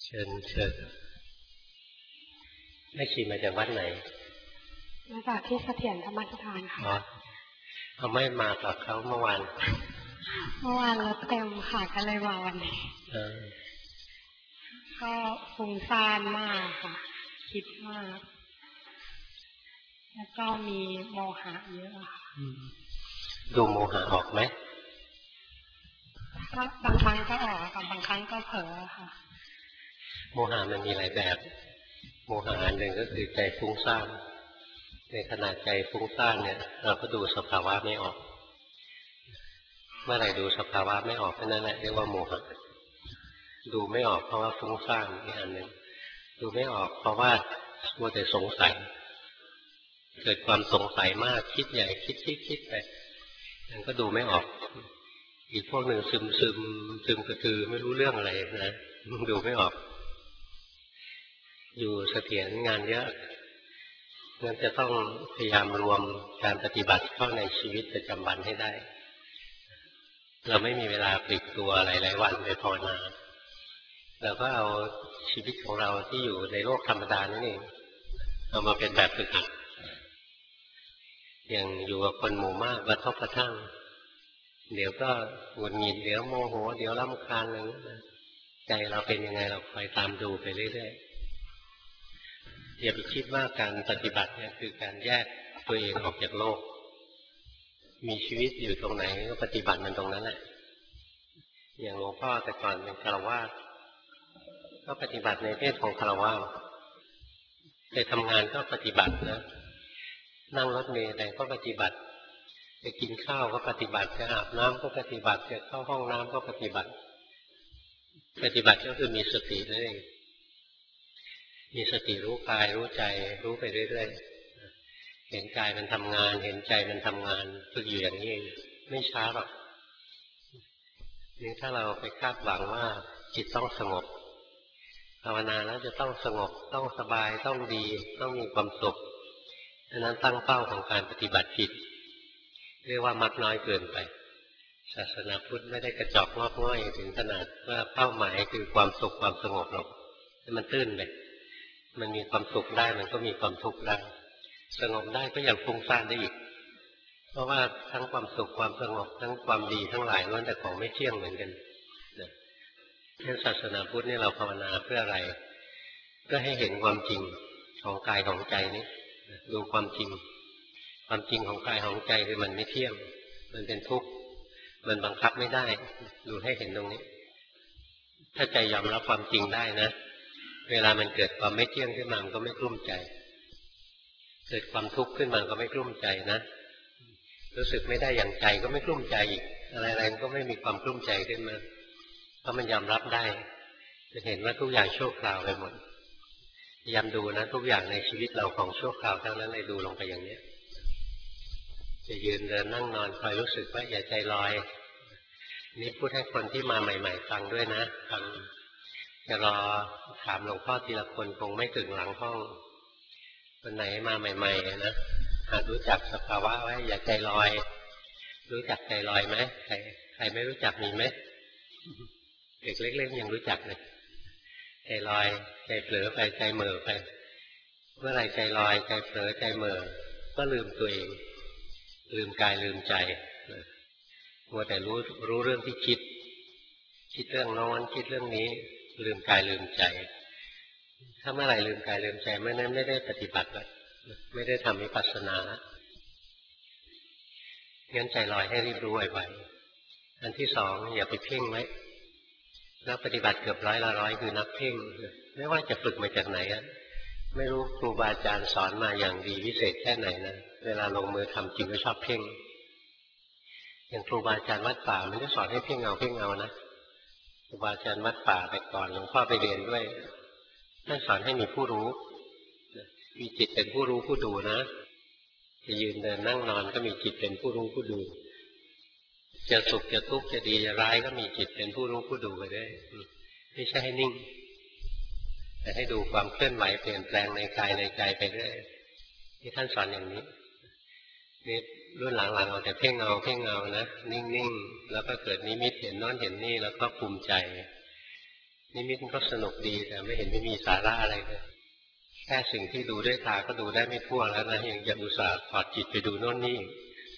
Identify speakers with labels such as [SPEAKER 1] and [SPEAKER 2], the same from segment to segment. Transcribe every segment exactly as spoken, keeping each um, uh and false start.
[SPEAKER 1] เชิญเชิญแม่ชีมาจากวัดไหน
[SPEAKER 2] มาจากที่เสถียรธรรมสถานค่ะอ๋อ
[SPEAKER 1] เขาไม่มากับเขาเมื่อวาน
[SPEAKER 2] เมื่อวานรถเต็มค่ะก็เลยมาวันนี้ก็ฟุ้งซ่านมากค่ะคิดมากแล้วก็มีโมหะเยอะค่ะ
[SPEAKER 1] ดูโมหะออกไหม
[SPEAKER 2] ก็บางครั้งก็ออกกับบางครั้งก็เผลอค่ะ
[SPEAKER 1] โมหะมันมีหลายแบบโมหะอันหนึ่งก็คือใจฟุ้งซ่านในขณะใจฟุ้งซ่านเนี่ยเราก็ดูสภาวะไม่ออกเมื่อไหร่ดูสภาวะไม่ออกนั่นแหละเรียกว่าโมหะดูไม่ออกเพราะว่าฟุ้งซ่านอีกอันหนึ่งดูไม่ออกเพราะว่ามัวแต่สงสัยเกิดความสงสัยมากคิดใหญ่คิดคิดคิดไปมันก็ดูไม่ออกอีกพวกหนึ่งซึมซึมซึมกระตือไม่รู้เรื่องอะไรนะดูไม่ออกอยู่เสถียรงานเยอะงั้นจะต้องพยายามรวมการปฏิบัติเข้าในชีวิตประจำวันให้ได้เราไม่มีเวลาปลีกตัวหลายๆวันไปภาวนาเราก็เอาชีวิตของเราที่อยู่ในโลกธรรมดานั่นเองเอามาเป็นแบบฝึกหัดอย่างอยู่กับคนหมู่มากกระทบกระทั่งเดี๋ยวก็หงุดหงิดเดี๋ยวโมโหเดี๋ยวรำคาญอะไรอย่างนี้ใจเราเป็นยังไงเราคอยตามดูไปเรื่อยๆอย่าไปคิดว่าการปฏิบัติเนี่ยคือการแยกตัวเองออกจากโลกมีชีวิตอยู่ตรงไหนก็ปฏิบัติมันตรงนั้นแหละอย่างหลวงพ่อแต่ก่อนเป็นฆราวาสก็ปฏิบัติในเพศของฆราวาสไปทำงานก็ปฏิบัตินะนั่งรถเมล์อะไรก็ปฏิบัติจะกินข้าวก็ปฏิบัติจะอาบน้ำก็ปฏิบัติจะเข้าห้องน้ำก็ปฏิบัติปฏิบัติก็คือมีสตินั่นเองมีสติรู้กายรู้ใจรู้ไปเรื่อยๆเห็นกายมันทำงานเห็นใจมันทำงานฝึกอยู่อย่างนี้เองไม่ช้าหรอกนี่ถ้าเราไปคาดหวังว่าจิตต้องสงบภาวนาแล้วจะต้องสงบต้องสบายต้องดีต้องมีความสุขดังนั้นตั้งเป้าของการปฏิบัติผิดเรียกว่ามักน้อยเกินไปศาสนาพุทธไม่ได้กระจอกงอกง่อยถึงขนาดว่าเป้าหมายคือความสุขความสงบหรอกมันตื้นไปมันมีความสุขได้มันก็มีความทุกข์ได้สงบได้ก็ยังฟุ้งซ่านได้อีกเพราะว่าทั้งความสุขความสงบทั้งความดีทั้งหลายล้วนแต่ของไม่เที่ยงเหมือนกันนะศาสนาพุทธนี่เราภาวนาเพื่ออะไรเพื่อให้เห็นความจริงของกายของใจนี้ดูความจริงความจริงของกายของใจคือมันไม่เที่ยงมันเป็นทุกข์มันบังคับไม่ได้ดูให้เห็นตรงนี้ถ้าใจยอมรับความจริงได้นะเวลามันเกิดความไม่เที่ยงขึ้นมามันก็ไม่กลุ้มใจเกิดความทุกข์ขึ้นมาก็ไม่กลุ้มใจนะรู้สึกไม่ได้อย่างใจก็ไม่กลุ้มใจอีกอะไรๆก็ไม่มีความกลุ้มใจขึ้นมาเพราะมันยอมรับได้จะเห็นว่าทุกอย่างชั่วคราวไปหมดพยายามดูนะทุกอย่างในชีวิตเราของชั่วคราวทั้งนั้นเลยดูลงไปอย่างนี้จะยืนเดินนั่งนอนคอยรู้สึกว่าอย่าใจลอยนี่พูดให้คนที่มาใหม่ๆฟังด้วยนะฟังจะรอถามหลวงพ่อทีละคนคงไม่ถึงหลังห้องคนไหนมาใหม่ๆนะหารู้จักสภาวะไว้อย่าใจลอยรู้จักใจลอยไหมใครใครไม่รู้จักมีไหมเด็กเล็กๆยังรู้จักเลยใจลอยใจเผลอไปใจเหม่อไปเมื่อไรใจลอยใจเผลอใจเหม่อก็ลืมตัวเองลืมกายลืมใจมัวแต่รู้รู้เรื่องที่คิดคิดเรื่องโน้นคิดเรื่องนี้ลืมกายลืมใจถ้าเมื่อไหร่ลืมกายลืมใจเมื่อนั้นไม่ได้ปฏิบัติแล้วไม่ได้ทำวิปัสสนาแล้วงั้นใจลอยให้รีบรู้ไวๆอันที่สองอย่าไปเพ่งไว้นักปฏิบัติเกือบร้อยละร้อยคือนักเพ่งไม่ว่าจะฝึกมาจากไหนอะไม่รู้ครูบาอาจารย์สอนมาอย่างดีวิเศษแค่ไหนนะเวลาลงมือทำจริงก็ชอบเพ่งอย่างครูบาอาจารย์วัดป่าไม่ได้สอนให้เพ่งเอาเพ่งเอานะครูบาอาจารย์วัดป่าแต่ก่อนหลวงพ่อไปเรียนด้วยท่านสอนให้มีผู้รู้มีจิตเป็นผู้รู้ผู้ดูนะจะยืนเดินนั่งนอนก็มีจิตเป็นผู้รู้ผู้ดูจะสุขจะทุกข์จะดีจะร้ายก็มีจิตเป็นผู้รู้ผู้ดูไปด้วยไม่ใช่ให้นิ่งแต่ให้ดูความเคลื่อนไหวเปลี่ยนแปลงในกายในใจไปเรื่อยที่ท่านสอนอย่างนี้นี่รุ่นหลังๆเอาแต่เพ่งเอาเพ่งเอานะนิ่งๆแล้วก็เกิดนิมิตเห็นโน้นเห็นนี่แล้วก็ภูมิใจนิมิตมันก็สนุกดีแต่ไม่เห็นไม่มีสาระอะไรเลยแค่สิ่งที่ดูด้วยตาก็ดูได้ไม่ทั่วแล้วนะยังจะอุตส่าห์ถอดจิตไปดูโน่นนี่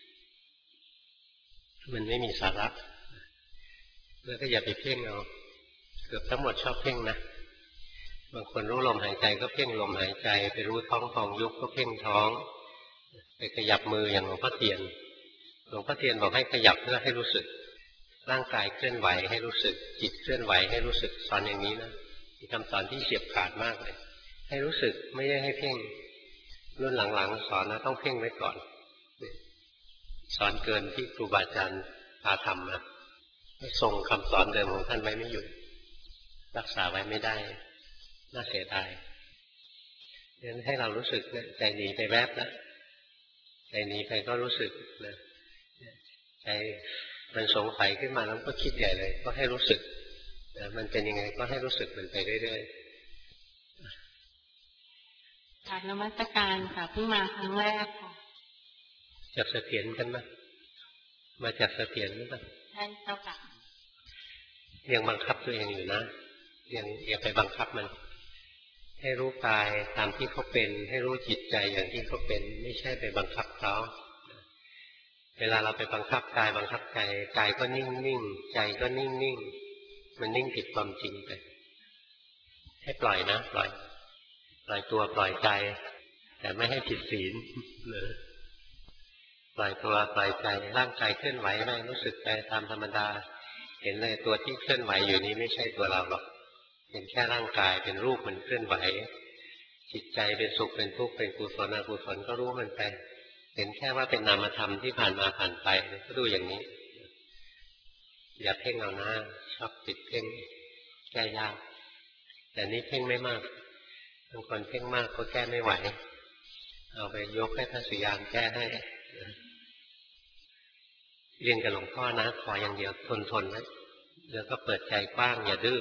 [SPEAKER 1] มันไม่มีสาระแล้วก็อย่าไปเพ่งเอาเกือบทั้งหมดชอบเพ่งนะบางคนรู้ลมหายใจก็เพ่งลมหายใจไปรู้ท้องพองยุบก็เพ่งท้องไปขยับมืออย่างหลวงพ่อเทียนหลวงพ่อเทียนบอกให้ขยับเพื่อให้รู้สึกร่างกายเคลื่อนไหวให้รู้สึกจิตเคลื่อนไหวให้รู้สึกสอนอย่างนี้นะเป็นคำสอนที่เฉียบขาดมากเลยให้รู้สึกไม่ใช่ให้เพ่งรุ่นหลังๆสอนนะต้องเพ่งไว้ก่อนสอนเกินที่ครูบาอาจารย์พาทำมาทรงคำสอนเดิมของท่านไว้ไม่อยู่รักษาไว้ไม่ได้น่าเสียดายดังนั้นให้เรารู้สึกใจหนีไปแวบแล้วใจหนีไปก็รู้สึกนะใจมันสงสัยขึ้นมาแล้วก็คิดใหญ่เลยก็ให้รู้สึกนะมันเป็นยังไงก็ให้รู้สึกมันไปเรื่อย
[SPEAKER 2] ๆจากนมัสการค่ะเพิ่งมาครั้งแรกค่ะ
[SPEAKER 1] จากเสถียรกันมั้ยมาจากเสถียรหรือเปล่า
[SPEAKER 2] ใช่เจ้าค่ะ
[SPEAKER 1] ยังบังคับตัวเองอยู่นะยังอย่าไปบังคับมันให้รู้กายตามที่เขาเป็นให้รู้จิตใจอย่างที่เขาเป็นไม่ใช่ไปบังคับเขาเวลาเราไปบังคับกายบังคับใจกายก็นิ่งนิ่งใจก็นิ่งนิ่งมันนิ่งผิดความจริงไปให้ปล่อยนะปล่อยปล่อยตัวปล่อยใจแต่ไม่ให้ผิดศีลเลยปล่อยตัวปล่อยใจร่างกายเคลื่อนไหวไหมรู้สึกไปตามธรรมดาเห็นเลยตัวที่เคลื่อนไหวอยู่นี้ไม่ใช่ตัวเราหรอกเป็นแค่ร่างกายเป็นรูปมันเคลื่อนไหวจิตใจเป็นสุขเป็นทุกข์เป็นกุศลอกุศลก็รู้มันไปเห็นแค่ว่าเป็นนามธรรมที่ผ่านมาผ่านไปก็ดูอย่างนี้อย่าเพ่งเอาหน้าชอบติดเพ่งแก้ยากแต่นี้เพ่งไม่มากบางคนเพ่งมากก็แก้ไม่ไหวเอาไปยกให้พระศรีอานแก้ให้เรียนกับหลวงพ่อนะขออย่างเดียวทนทนไว้แล้วก็เปิดใจกว้างอย่าดื้อ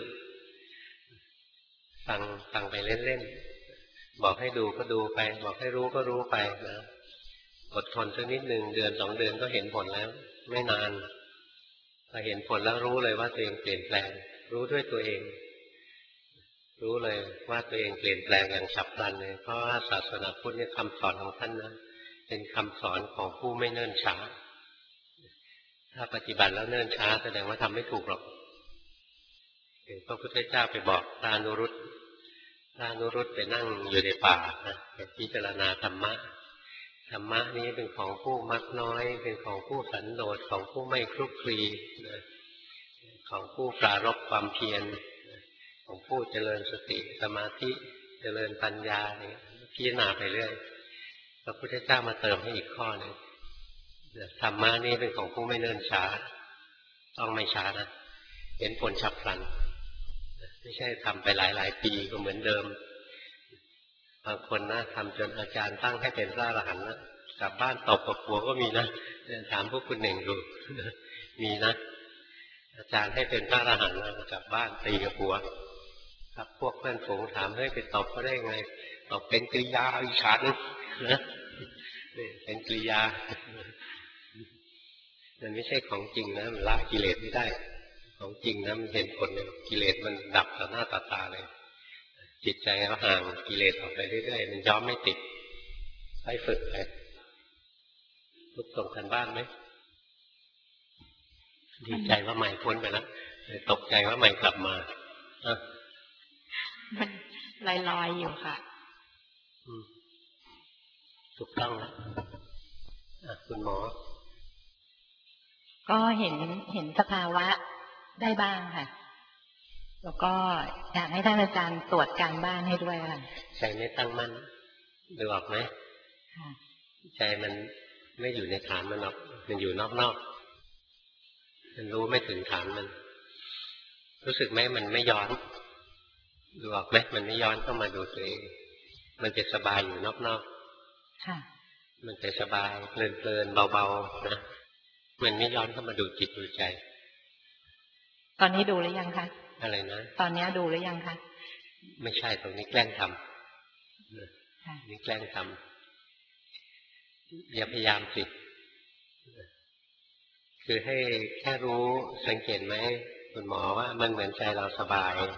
[SPEAKER 1] ฟังฟังไปเล่นๆบอกให้ดูก็ดูไปบอกให้รู้ก็รู้ไปนะอดทนสักนิดหนึ่งเดือนสองเดือนก็เห็นผลแล้วไม่นานพอเห็นผลแล้วรู้เลยว่าตัวเองเปลี่ยนแปลงรู้ด้วยตัวเองรู้เลยว่าตัวเองเปลี่ยนแปลงอย่างฉับพลันเลยเพราะว่าศาสนาพุทธเนี่ยคำสอนของท่านนะเป็นคำสอนของผู้ไม่เนิ่นช้าถ้าปฏิบัติแล้วเนิ่นช้าแสดงว่าทำไม่ถูกหรอกพระพุทธเจ้าไปบอกพระอนุรุตพระอนุรุตไปนั่งอยู่ในป่านะไปพิจารณาธรรมะธรรมะนี้เป็นของผู้มักน้อยเป็นของผู้สันโดษของผู้ไม่คลุกคลีนะของผู้ปรารภความเพียรของผู้เจริญสติสมาธิเจริญปัญญาเนี่ยพิจารณาไปเรื่อยพระพุทธเจ้ามาเติมให้อีกข้อหนึ่งธรรมะนี้เป็นของผู้ไม่เนิ่นช้าต้องไม่ช้านะเห็นผลฉับพลันไม่ใช่ทำไปหลายๆปีก็เหมือนเดิมบางคนนะทำจนอาจารย์ตั้งให้เป็นพระอรหันต์นะกลับบ้านตบกับผัวก็มีนะถามพวกคุณหนึ่งดูมีนะอาจารย์ให้เป็นพระอรหันต์นะกลับบ้านตีกับผัวครับพวกเพื่อนฝูงถามเฮ้ยไปตบเขาได้ไงตบเป็นกริยาอีกชั้นนะนี่เป็นกริยามันไม่ใช่ของจริงนะมันละกิเลสไม่ได้ของจริงนะมันเห็นผลเลยกิเลสมันดับต่อหน้าต่อตาเลยจิตใจเราห่างกิเลสออกไปเรื่อยๆมันย้อมไม่ติดให้ฝึกไปทุกส่งกันบ้านไหมดีใจว่าใหม่พ้นไปแล้วตกใจว่าใหม่กลับมา
[SPEAKER 2] มันลอยๆอยู่ค่ะ
[SPEAKER 1] ถูกต้องแล้วคุณหมอ
[SPEAKER 3] ก็เห็นเห็นสภาวะได้บ้างค่ะแล้วก็อยากให้ท่านอาจารย์ตรวจการบ้านให้ด้วยค่ะ
[SPEAKER 1] ใจไม่ตั้งมั่นดูออกไหมใจมันไม่อยู่ในฐานมันหรอกมันอยู่นอกๆมันรู้ไม่ถึงฐานมันรู้สึกไหมมันไม่ย้อนดูออกไหมมันไม่ย้อนเข้ามาดูตัวเองมันจะสบายอยู่นอกๆค่ะมันจะสบายเพลินๆเบาๆนะมันไม่ย้อนเข้ามาดูจิตดูใจ
[SPEAKER 3] ตอนนี้ดูหรือยังคะ
[SPEAKER 1] อะไรนะ
[SPEAKER 3] ตอนนี้ดูหรือยังคะ
[SPEAKER 1] ไม่ใช่ตรงนี้แกล้งทำนี่แกล้งทำอย่าพยายามสิคือให้แค่รู้สังเกตไหมคุณหมอว่ามันเหมือนใจเราสบาย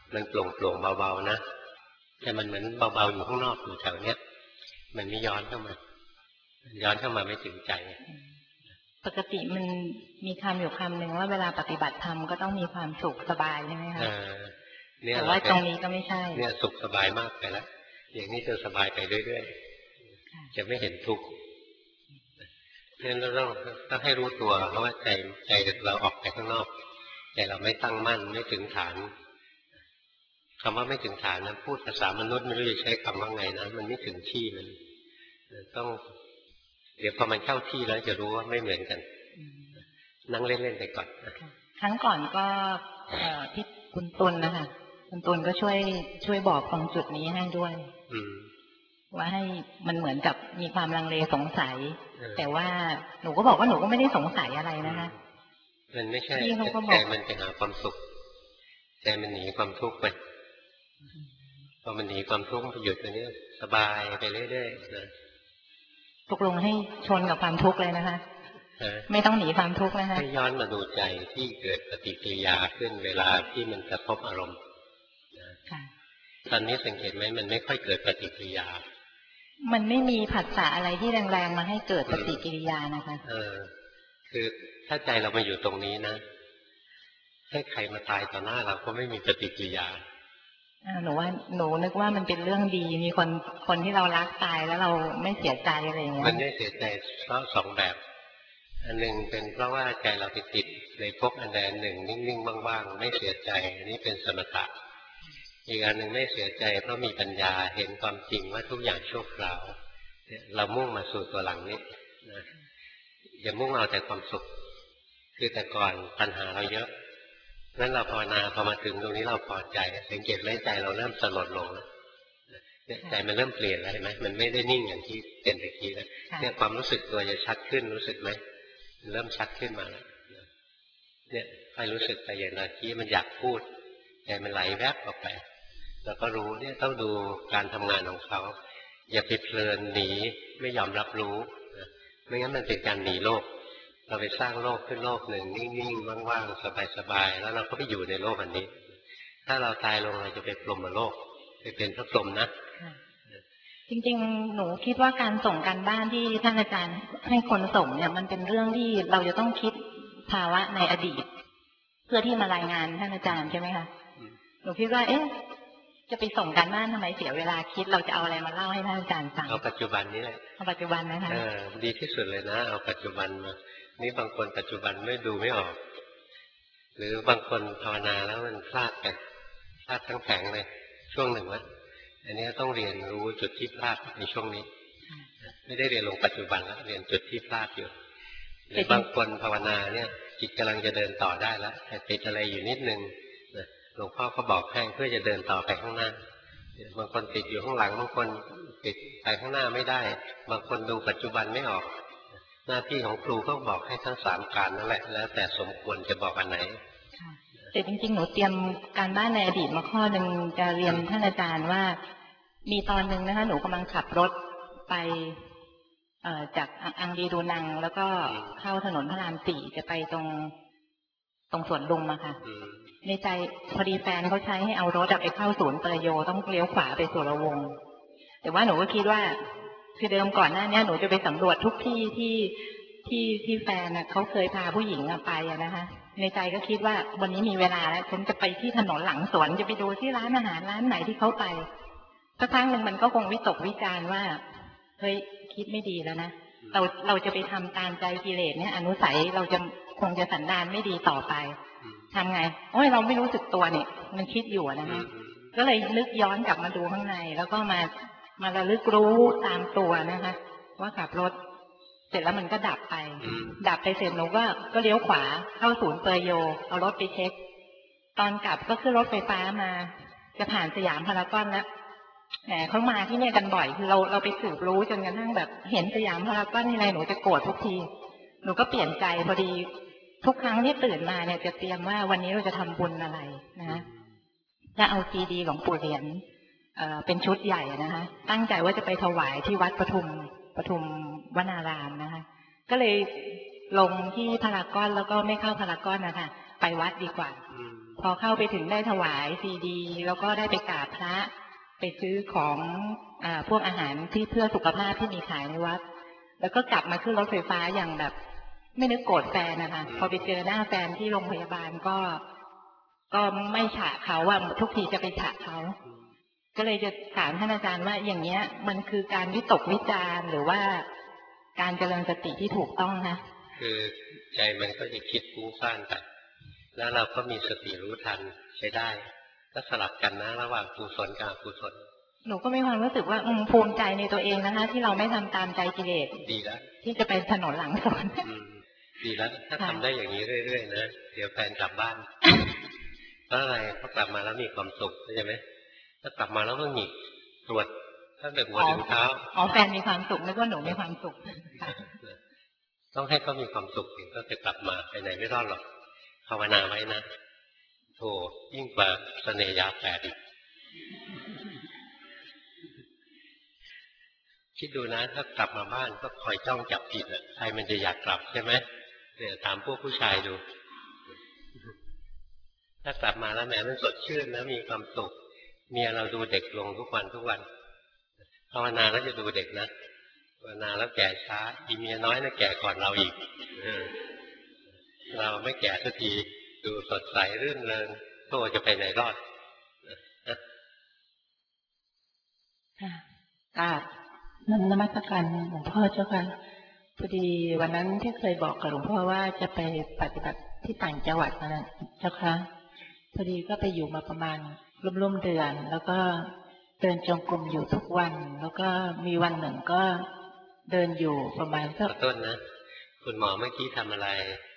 [SPEAKER 1] มันโปร่งโปร่งเบาๆนะแต่มันเหมือนเบาๆอยู่ข้างนอกอยู่แถวเนี้ยมันไม่ย้อนเข้ามาย้อนเข้ามาไม่ถึงใจ
[SPEAKER 3] ปกติมันมีคำอยู่คำหนึ่งว่าเวลาปฏิบัติธรรมก็ต้องมีความสุขสบายใช่ไหมคะแต่ว่าตรงนี้ก็ไม่ใช่
[SPEAKER 1] เนี่ยสุขสบายมากไปแล้วอย่างนี้จะสบายไปเรื่อยๆจะไม่เห็นทุกข์เนี่ยเราต้องต้องให้รู้ตัวเพราะว่าใจใจเราออกไปข้างนอกใจเราไม่ตั้งมั่นไม่ถึงฐานคำว่าไม่ถึงฐานนะพูดภาษามนุษย์ไม่รู้จะใช้คำว่าไงนะมันไม่ถึงที่มันต้องเดี๋ยวพอมันเข้าที่แล้วจะรู้ว่าไม่เหมือนกันนั่งเล่นๆไปก่อน
[SPEAKER 3] ครั้งก่อนก็ที่คุณตุลนะคะคุณตุลก็ช่วยช่วยบอกตรงจุดนี้ให้ด้วยว่าให้มันเหมือนกับมีความลังเลสงสัยแต่ว่าหนูก็บอกว่าหนูก็ไม่ได้สงสัยอะไรนะคะ
[SPEAKER 1] มันไม่ใช่ใจมันไปหาความสุขใจมันหนีความทุกข์ไปพอมันหนีความทุกข์มันหยุดตัวนี้สบายไปเรื่อยๆนะ
[SPEAKER 3] ตกลงให้ชนกับความทุกข์เลยนะคะไม่ต้องหนีความทุกข์นะคะ
[SPEAKER 1] ให้ย้อนมาดูใจที่เกิดปฏิกิริยาขึ้นเวลาที่มันกระทบอารมณ์ตอนนี้สังเกตไหมมันไม่ค่อยเกิดปฏิกิริยา
[SPEAKER 3] มันไม่มีผัสสะอะไรที่แรงๆมาให้เกิดปฏิกิริยานะคะ
[SPEAKER 1] เออคือถ้าใจเรามาอยู่ตรงนี้นะให้ใครมาตายต่อหน้าเราก็ไม่มีปฏิกิริยา
[SPEAKER 3] หนูว่าหนูนึกว่ามันเป็นเรื่องดีมีคนคนที่เรารักตายแล้วเราไม่เสียใจอะไรอย่างเงี้ย
[SPEAKER 1] มันไม่เสียใจเพราะสองแบบอันหนึ่งเป็นเพราะว่าใจเราไปติดในภพอันใดอันหนึ่งนิ่งๆว่างๆไม่เสียใจอันนี้เป็นสมถะอีกอันหนึ่งไม่เสียใจเพราะมีปัญญาเห็นความจริงว่าทุกอย่างชั่วคราวเรามุ่งมาสู่ตัวหลังนี้นะอย่ามุ่งเอาแต่ความสุขคือแต่ก่อนปัญหาเราเยอะนั้นเราภาวนาพอมาถึงตรงนี้เราพอใจสังเกตไหมใจเราเริ่มสลดลงแล้วใจมันเริ่มเปลี่ยนแล้วเห็นไหมมันไม่ได้นิ่งอย่างที่เป็นตะกี้แล้วเนี่ยความรู้สึกตัวจะชัดขึ้นรู้สึกไหมเริ่มชัดขึ้นมาแล้วเนี่ยให้รู้สึกไปอย่างตะกี้มันอยากพูดใจมันไหลแวบออกไปเราก็รู้เนี่ยต้องดูการทำงานของเขาอย่าไปเพลินหนีไม่ยอมรับรู้ไม่งั้นมันเป็นการหนีโลกเราไปสร้างโลกขึ้นโลกหนึ่งนิ่งๆว่างๆสบายๆแล้วเราก็ไปอยู่ในโลกอันนี้ถ้าเราตายลงเราจะไปพรหมโลกไปเป็นพระพรหมนะ
[SPEAKER 3] จริงๆหนูคิดว่าการส่งการบ้านที่ท่านอาจารย์ให้คนส่งเนี่ยมันเป็นเรื่องที่เราจะต้องคิดภาวะในอดีตเพื่อที่มารายงานท่านอาจารย์ใช่ไหมคะหนูคิดว่าเอ๊ะจะไปส่งการบ้านทำไมเสียเวลาคิดเราจะเอาอะไรมาเล่าให้ท่านอาจารย์ฟัง
[SPEAKER 1] เอาปัจจุบันนี้แหละ
[SPEAKER 3] เอาปัจจุบันนะคะ
[SPEAKER 1] ดีที่สุดเลยนะเอาปัจจุบันมานี่บางคนปัจจุบันไม่ดูไม่ออกหรือบางคนภาวนาแล้วมันพลาดกันพลาดทั้งแผงเลยช่วงหนึ่งว่าอันนี้ต้องเรียนรู้จุดที่พลาดในช่วงนี้ไม่ได้เรียนลงปัจจุบันแล้วเรียนจุดที่พลาดอยู่หรือบางคนภาวนาเนี่ยจิตกำลังจะเดินต่อได้แล้วแต่ติดอะไรอยู่นิดนึงหลวงพ่อก็บอกให้เพื่อจะเดินต่อไปข้างหน้าบางคนติดอยู่ข้างหลังบางคนติดไปข้างหน้าไม่ได้บางคนดูปัจจุบันไม่ออกหน้าที่ของครูก็บอกให้ทั้งสามการนั่นแหละแล้วแต่สมควรจะบอกอันไหน
[SPEAKER 3] แต่จริงๆหนูเตรียมการบ้านในอดีตมาข้อหนึ่งจะเรียนท่านอาจารย์ว่ามีตอนหนึ่งนะคะหนูกำลังขับรถไปจากอังรีดูนังแล้วก็เข้าถนนพระรามสี่จะไปตรงตรงสวนลุมอะค่ะในใจพอดีแฟนเขาใช้ให้เอารถไปเข้าศูนย์เตยโยต้องเลี้ยวขวาไปสุรวงศ์แต่ว่าหนูก็คิดว่าคือเดิมก่อนหน้านี้หนูจะไปสำรวจทุกที่ที่ที่ที่แฟนน่ะเขาเคยพาผู้หญิงไปอะนะคะในใจก็คิดว่าวันนี้มีเวลาแล้วฉันจะไปที่ถนนหลังสวนจะไปดูที่ร้านอาหารร้านไหนที่เขาไปสักครั้งหนึ่งมันก็คงวิตกวิจารณ์ว่าเฮ้ยคิดไม่ดีแล้วนะเราเราจะไปทำตามใจกิเลสเนี่ยอนุสัยเราจะคงจะสันดานไม่ดีต่อไปทำไงโอ้ยเราไม่รู้สึกตัวเนี่ยมันคิดอยู่นะคะก็เลยนึกย้อนกลับมาดูข้างในแล้วก็มามาระลึกรู้ตามตัวนะคะว่าขับรถเสร็จแล้วมันก็ดับไปดับไปเสร็จหนูก็ก็เลี้ยวขวาเข้าศูนย์เปอร์โยเอารถไปเช็คตอนกลับก็ขึ้นรถไฟฟ้ามาจะผ่านสยามพารากอนแล้วแหมเขามาที่นี่กันบ่อยคือเราเราไปสืบรู้จนกระทั่งแบบเห็นสยามพารากอนที่ไรหนูจะโกรธทุกทีหนูก็เปลี่ยนใจพอดีทุกครั้งที่ตื่นมาเนี่ยจะเตรียมว่าวันนี้เราจะทำบุญอะไรนะจะเอาซีดีหลวงปู่เหรียญเอ่อเป็นชุดใหญ่นะคะตั้งใจว่าจะไปถวายที่วัดปทุมปทุมวนารามนะคะก็เลยลงที่พารากอนแล้วก็ไม่เข้าพารากอนนะคะไปวัดดีกว่าพพอเข้าไปถึงได้ถวายซีดี แล้วก็ได้ไปกราบพระไปซื้อของอ่าพวกอาหารที่เพื่อสุขภาพที่มีขายในวัดแล้วก็กลับมาขึ้นรถไฟฟ้าอย่างแบบไม่นึกโกรธแฟนนะคะพอไปเจอหน้าแฟนที่โรงพยาบาลก็ก็ไม่ฉะเขาว่าทุกทีจะไปฉะเขาก็เลยจะถามท่านอาจารย์ว่าอย่างเงี้ยมันคือการวิตกวิจารณ์หรือว่าการเจริญสติที่ถูกต้องนะ
[SPEAKER 1] คือใจมันก็จะคิดฟุ้งซ่านไปแล้วเราก็มีสติรู้ทันใช้ได้ก็สลับกันนะระหว่างกุศลกับอกุศล
[SPEAKER 3] หนูก็มีความรู้สึกว่าภูมิใจในตัวเองนะคะที่เราไม่ทำตามใจกิเลส
[SPEAKER 1] ดีแล้ว
[SPEAKER 3] ที่จะเป็นถนนหลังสวน
[SPEAKER 1] ดีแล้วถ้าทำได้อย่างนี้เรื่อยๆนะเดี๋ยวแฟนกลับบ้านเพราะอะไรเขากลับมาแล้วมีความสุขใช่ไหมถ้ากลับมาแล้วก็หงิกตรวจถ้าเด็กหัวถึงเท้า
[SPEAKER 3] อ๋อแฟนมีความสุขแล้วก็หนูมีความสุข
[SPEAKER 1] ต้องให้เขามีความสุขถึงก็จะกลับมาไปไหนไม่รอดหรอกภาวนาไว้นะโธ่ยิ่งกว่าเสน่หยาแฝดอีกคิดดูนะถ้ากลับมาบ้านก็คอยจ้องจับผิดอ่ะใครมันจะอยากกลับใช่ไหมเนี่ยถามพวกผู้ชายดูถ้ากลับมาแล้วแหมมันสดชื่นนะมีความสุขเมียเราดูเด็กลงทุกวันทุกวันภาวนาแล้วจะดูเด็กนะภาวนาแล้วแก่ช้าอีเมียน้อยน่ะแก่ก่อนเราอีกเราไม่แก่สักทีดูสดใสรื่นเริงโตจะไปไหนรอด
[SPEAKER 4] ค่ะนนมัสการหลวงพ่อเจ้าค่ะพอดีวันนั้นที่เคยบอกกับหลวงพ่อว่าจะไปปฏิบัติที่ต่างจังหวัดนั่นเจ้าค่ะพอดีก็ไปอยู่มาประมาณร่วมๆเดือนแล้วก็เดินจงกรมอยู่ทุกวันแล้วก็มีวันหนึ่งก็เดินอยู่ประมาณสัก
[SPEAKER 1] ต้นนะคุณหมอเมื่อกี้ทำอะไร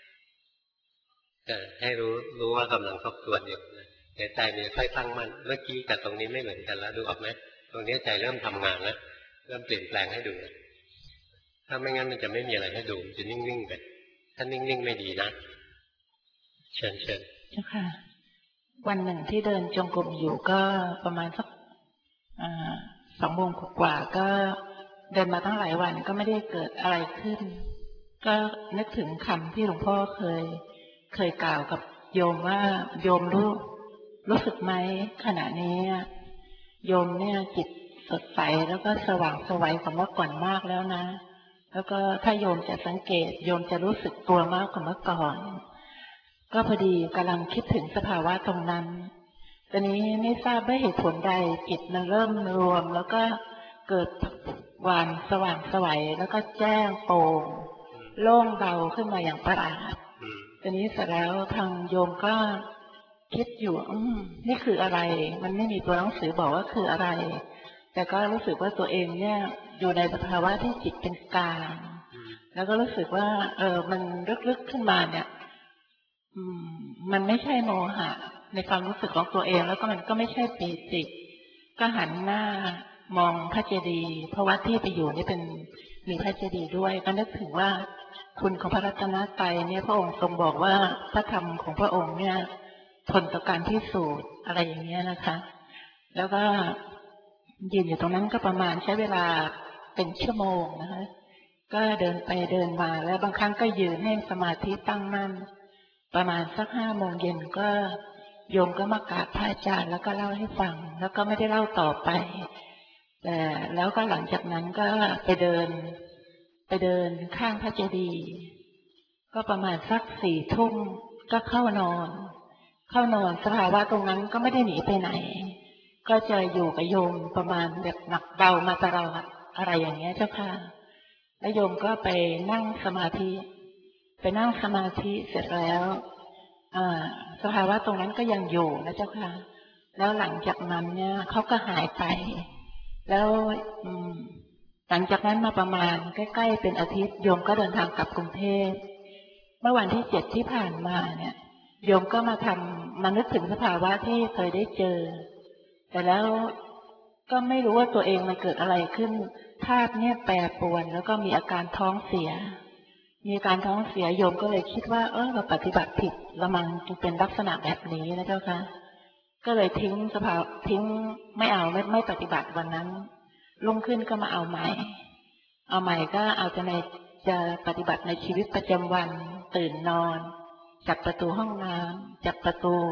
[SPEAKER 1] ให้รู้รู้ว่ากำลังทบทวนอยู่แต่ใจมันค่อยตั้งมั่นเมื่อกี้กับตรงนี้ไม่เหมือนกันแล้วดูออกไหมตรงนี้ใจเริ่มทำงานแล้วเริ่มเปลี่ยนแปลงให้ดูถ้าไม่งั้นมันจะไม่มีอะไรให้ดูจะนิ่งๆไปถ้านิ่งๆไม่ดีนะเชิญเชิญ
[SPEAKER 4] เจ้าค่ะวันหนึ่งที่เดินจงกรมอยู่ก็ประมาณสักสองโมงกว่าก็เดินมาตั้งหลายวันก็ไม่ได้เกิดอะไรขึ้นก็นึกถึงคำที่หลวงพ่อเคยเคยกล่าวกับโยมว่าโยมรู้รู้สึกไหมขณะนี้โยมเนี่ยจิตสดใสแล้วก็สว่างสวัยกว่าเมื่อก่อนมากแล้วนะแล้วก็ถ้าโยมจะสังเกตโยมจะรู้สึกตัวมากกว่าเมื่อก่อนก็พอดีกำลังคิดถึงสภาวะตรงนั้นตอนนี้ไม่ทราบว่าเหตุผลใดจิตมันเริ่มรวมแล้วก็เกิดวานสว่างสวัยแล้วก็แจ้งโปร่งโล่งเบาขึ้นมาอย่างประหลาดตอนนี้เสร็จแล้วทางโยมก็คิดอยู่อืมนี่คืออะไรมันไม่มีตัวหนังสือบอกว่าคืออะไรแต่ก็รู้สึกว่าตัวเองเนี่ยอยู่ในสภาวะที่จิตเป็นกลางแล้วก็รู้สึกว่าเออมันลึกๆขึ้นมาเนี่ยอืมมันไม่ใช่โมหะในความรู้สึกของตัวเองแล้วก็มันก็ไม่ใช่ปีติก็หันหน้ามองพระเจดีย์เพราะว่าที่ไปอยู่นี่เป็นมีพระเจดีย์ด้วยก็นึกถึงว่าคุณของพระรัตนตรัยเนี่ยพระองค์ทรงบอกว่าพระธรรมของพระองค์เนี่ยทนต่อการพิสูจน์อะไรอย่างเงี้ยนะคะแล้วก็ยืนอยู่ตรงนั้นก็ประมาณใช้เวลาเป็นชั่วโมงนะคะก็เดินไปเดินมาแล้วบางครั้งก็ยืนให้สมาธิตั้งมั่นประมาณสักห้าโมงเย็นก็โยมก็มากราบพระอาจารย์แล้วก็เล่าให้ฟังแล้วก็ไม่ได้เล่าต่อไปแต่แล้วก็หลังจากนั้นก็ไปเดินไปเดินข้างพระเจดีย์ก็ประมาณสักสี่ทุ่มก็เข้านอนเข้านอนสภาวะตรงนั้นก็ไม่ได้หนีไปไหนก็จะอยู่กับโยมประมาณแบบหนักเบามาตลอดอะไรอย่างเงี้ยเจ้าค่ะแล้วโยมก็ไปนั่งสมาธิไปนั่งสมาธิเสร็จแล้วสภาวะตรงนั้นก็ยังอยู่นะเจ้าค่ะแล้วหลังจากนั้นเนี่ยเขาก็หายไปแล้วหลังจากนั้นมาประมาณใกล้ๆเป็นอาทิตย์โยมก็เดินทางกลับกรุงเทพเมื่อวันที่เจ็ดที่ผ่านมาเนี่ยโยมก็มาทำมานึกถึงสภาวะที่เคยได้เจอแต่แล้วก็ไม่รู้ว่าตัวเองมันเกิดอะไรขึ้นธาตุเนี่ยแปรปรวนแล้วก็มีอาการท้องเสียมีอาการท้องเสียโยมก็เลยคิดว่าเออเราปฏิบัติผิดละมังจึงเป็นลักษณะแบบนี้นะเจ้าค่ะก็เลยทิ้งสภาพทิ้งไม่เอาไม่ไม่ปฏิบัติวันนั้นรุ่งขึ้นก็มาเอาใหม่เอาใหม่ก็เอาจะในจะปฏิบัติในชีวิตประจำวันตื่นนอนจับประตูห้องน้ำจับประตู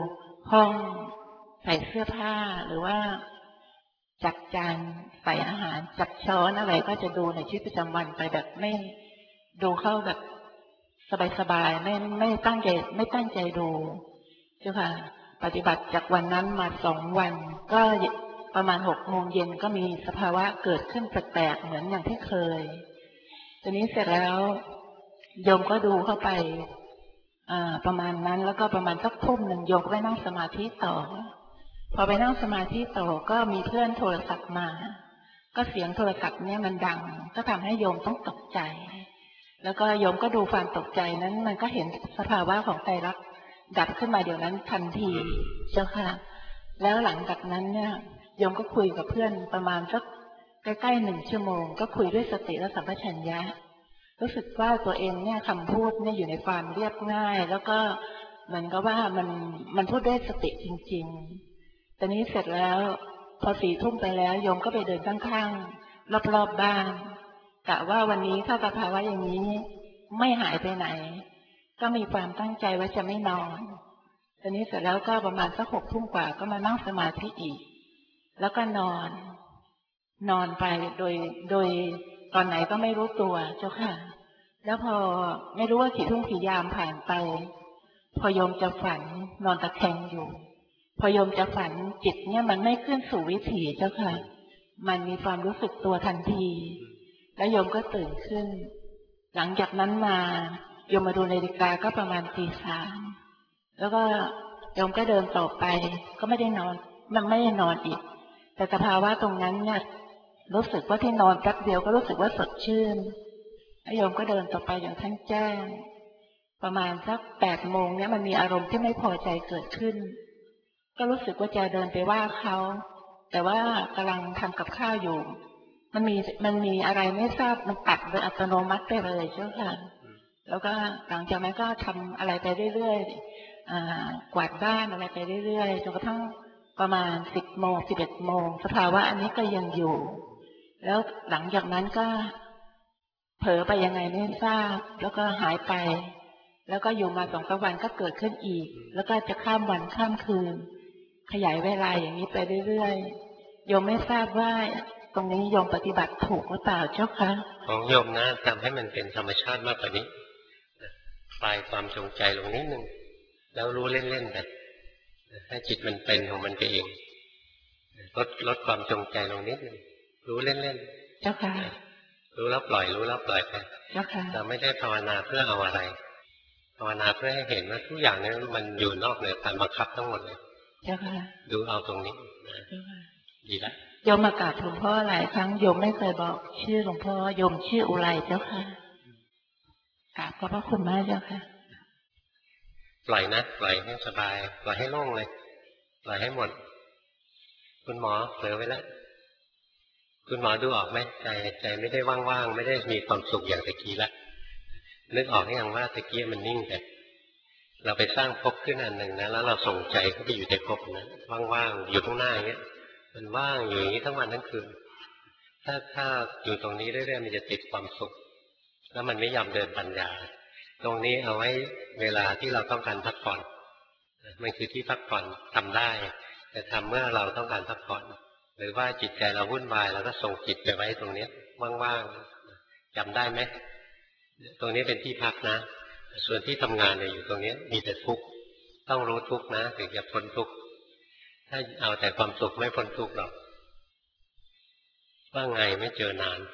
[SPEAKER 4] ห้องใส่เสื้อผ้าหรือว่าจัดจานใส่อาหารจัดช้อนอะไรก็จะดูในชีวิตประจำวันไปแบบไม่ดูเข้าแบบสบายๆไม่ไม่ตั้งใจไม่ตั้งใจดูเจ้าค่ะปฏิบัติจากวันนั้นมาสองวันก็ประมาณหกโมงเย็นก็มีสภาวะเกิดขึ้นแปลกๆเหมือนอย่างที่เคยตอนนี้เสร็จแล้วโยมก็ดูเข้าไปอ่าประมาณนั้นแล้วก็ประมาณสักทุ่มหนึ่งโยมก็ไปนั่งสมาธิต่อพอไปนั่งสมาธิต่อก็มีเพื่อนโทรศัพท์มาก็เสียงโทรศัพท์เนี่ยมันดังก็ทำให้โยมต้องตกใจแล้วก็โยมก็ดูความตกใจนั้นมันก็เห็นสภาวะของไตรลักษณ์ดับขึ้นมาเดี๋ยวนั้นทันทีเจ้าค่ะแล้วหลังจากนั้นเนี่ยโยมก็คุยกับเพื่อนประมาณสักใกล้ๆหนึ่งชั่วโมงก็คุยด้วยสติและสัมปชัญญะรู้สึกว่าตัวเองเนี่ยคำพูดเนี่ยอยู่ในความเรียบง่ายแล้วก็เหมือนกับว่ามันมันพูดด้วยสติจริงๆตอนนี้เสร็จแล้วพอสี่ทุ่มไปแล้วโยมก็ไปเดินข้างๆรอบๆบ้านกะว่าวันนี้ถ้าสภาวะอย่างนี้ไม่หายไปไหนก็มีความตั้งใจว่าจะไม่นอนตอนนี้เสร็จแล้วก็ประมาณสักหกทุ่มกว่าก็มานั่งสมาธิอีกแล้วก็นอนนอนไปโดยโดยตอนไหนก็ไม่รู้ตัวเจ้าค่ะแล้วพอไม่รู้ว่ากี่ทุ่มกี่ยามผ่านไปพอโยมจะฝันนอนตะแคงอยู่พอโยมจะฝันจิตเนี่ยมันไม่ขึ้นสู่วิถีเจ้าค่ะมันมีความรู้สึกตัวทันทีแล้วโยมก็ตื่นขึ้นหลังจากนั้นมาโยมมาดูนาฬิกาก็ประมาณตีสามแล้วก็โยมก็เดินต่อไปก็ไม่ได้นอนมันไม่ได้นอนอีกแต่สภาวะตรงนั้นเนี่ยรู้สึกว่าที่นอนแป๊บเดียวก็รู้สึกว่าสดชื่นแล้วโยมก็เดินต่อไปอย่างท่านแจ้งประมาณสักแปดโมงเนี่ยมันมีอารมณ์ที่ไม่พอใจเกิดขึ้นก็รู้สึกว่าจะเดินไปว่าเขาแต่ว่ากำลังทำกับข้าวอยู่มันมีมันมีอะไรไม่ทราบมันตัดโดยอัตโนมัติไปเลยเจ้าค่ะแล้วก็หลังจากนั้นก็ทำอะไรไปเรื่อยๆกวาดบ้านอะไรไปเรื่อยๆจนกระทั่งประมาณสิบโมงสิบเอ็ดโมงสภาวะอันนี้ก็ยังอยู่แล้วหลังจากนั้นก็เผลอไปยังไงไม่ทราบแล้วก็หายไปแล้วก็อยู่มาสองสามวันก็เกิดขึ้นอีกแล้วก็จะข้ามวันข้ามคืนขยายเวลาอย่างนี้ไปเรื่อยๆโยมไม่ทราบว่าตรงนี้โยมปฏิบัติถูกหรือเปล่าเจ้าคะ
[SPEAKER 1] ของโยมนะทำให้มันเป็นธรรมชาติมากกว่านี้คลายความจงใจลงนิดนึงแล้วรู้เล่นๆไปให้จิตมันเป็นของมันไปเองลดลดความจงใจลงนิดนึงรู้เล่น
[SPEAKER 4] ๆเจ้าค่ะ
[SPEAKER 1] รู้แล้วปล่อยรู้แล้วปล่อยไป
[SPEAKER 4] เจ้าค่ะ
[SPEAKER 1] เราไม่ได้ภาวนาเพื่อเอาอะไรภาวนาเพื่อให้เห็นว่าทุกอย่างนี้มันอยู่นอกเหนือการบังคับทั้งหมดเลย
[SPEAKER 4] เจ้าค่ะ
[SPEAKER 1] ดูเอาตรงนี้ดีแล้ว
[SPEAKER 4] โยมมากราบหลวงพ่อหลายครั้งโยมไม่เคยบอกชื่อหลวงพ่อโยมชื่ออุไรเจ้าค่ะกราบขอบพระคุณมากเจ้าค่ะ
[SPEAKER 1] ปล่อยนะปล่อยให้สบายปล่อยให้โล่งเลยปล่อยให้หมดคุณหมอเผลอไว้แล้วคุณหมอดูออกไหมใจใจไม่ได้ว่างๆไม่ได้มีความสุขอย่างตะกี้ละนึกออกหรือยังว่าตะกี้มันนิ่งแต่เราไปสร้างภพขึ้นอันหนึ่งนะแล้วเราส่งใจเข้าไปอยู่ในภพนั้นว่างๆอยู่ข้างหน้าอย่างเงี้ยมันว่างอยู่อย่างนี้ทั้งวันทั้งคืนถ้าถ้าอยู่ตรงนี้เรื่อยๆมันจะติดความสุขแล้วมันไม่ยอมเดินปัญญาตรงนี้เอาไว้เวลาที่เราต้องการพักผ่อนมันคือที่พักผ่อนทำได้แต่ทำเมื่อเราต้องการพักผ่อนหรือว่าจิตใจเราวุ่นวายเราก็ส่งจิตไปไว้ตรงนี้ว่างๆจำได้ไหมตรงนี้เป็นที่พักนะส่วนที่ทำงานเนี่ยอยู่ตรงนี้มีแต่ทุกข์ต้องรู้ทุกข์นะถึงจะพ้นทุกข์ถ้าเอาแต่ความสุขไม่พ้นทุกข์หรอกว่าไงไม่เจอนาน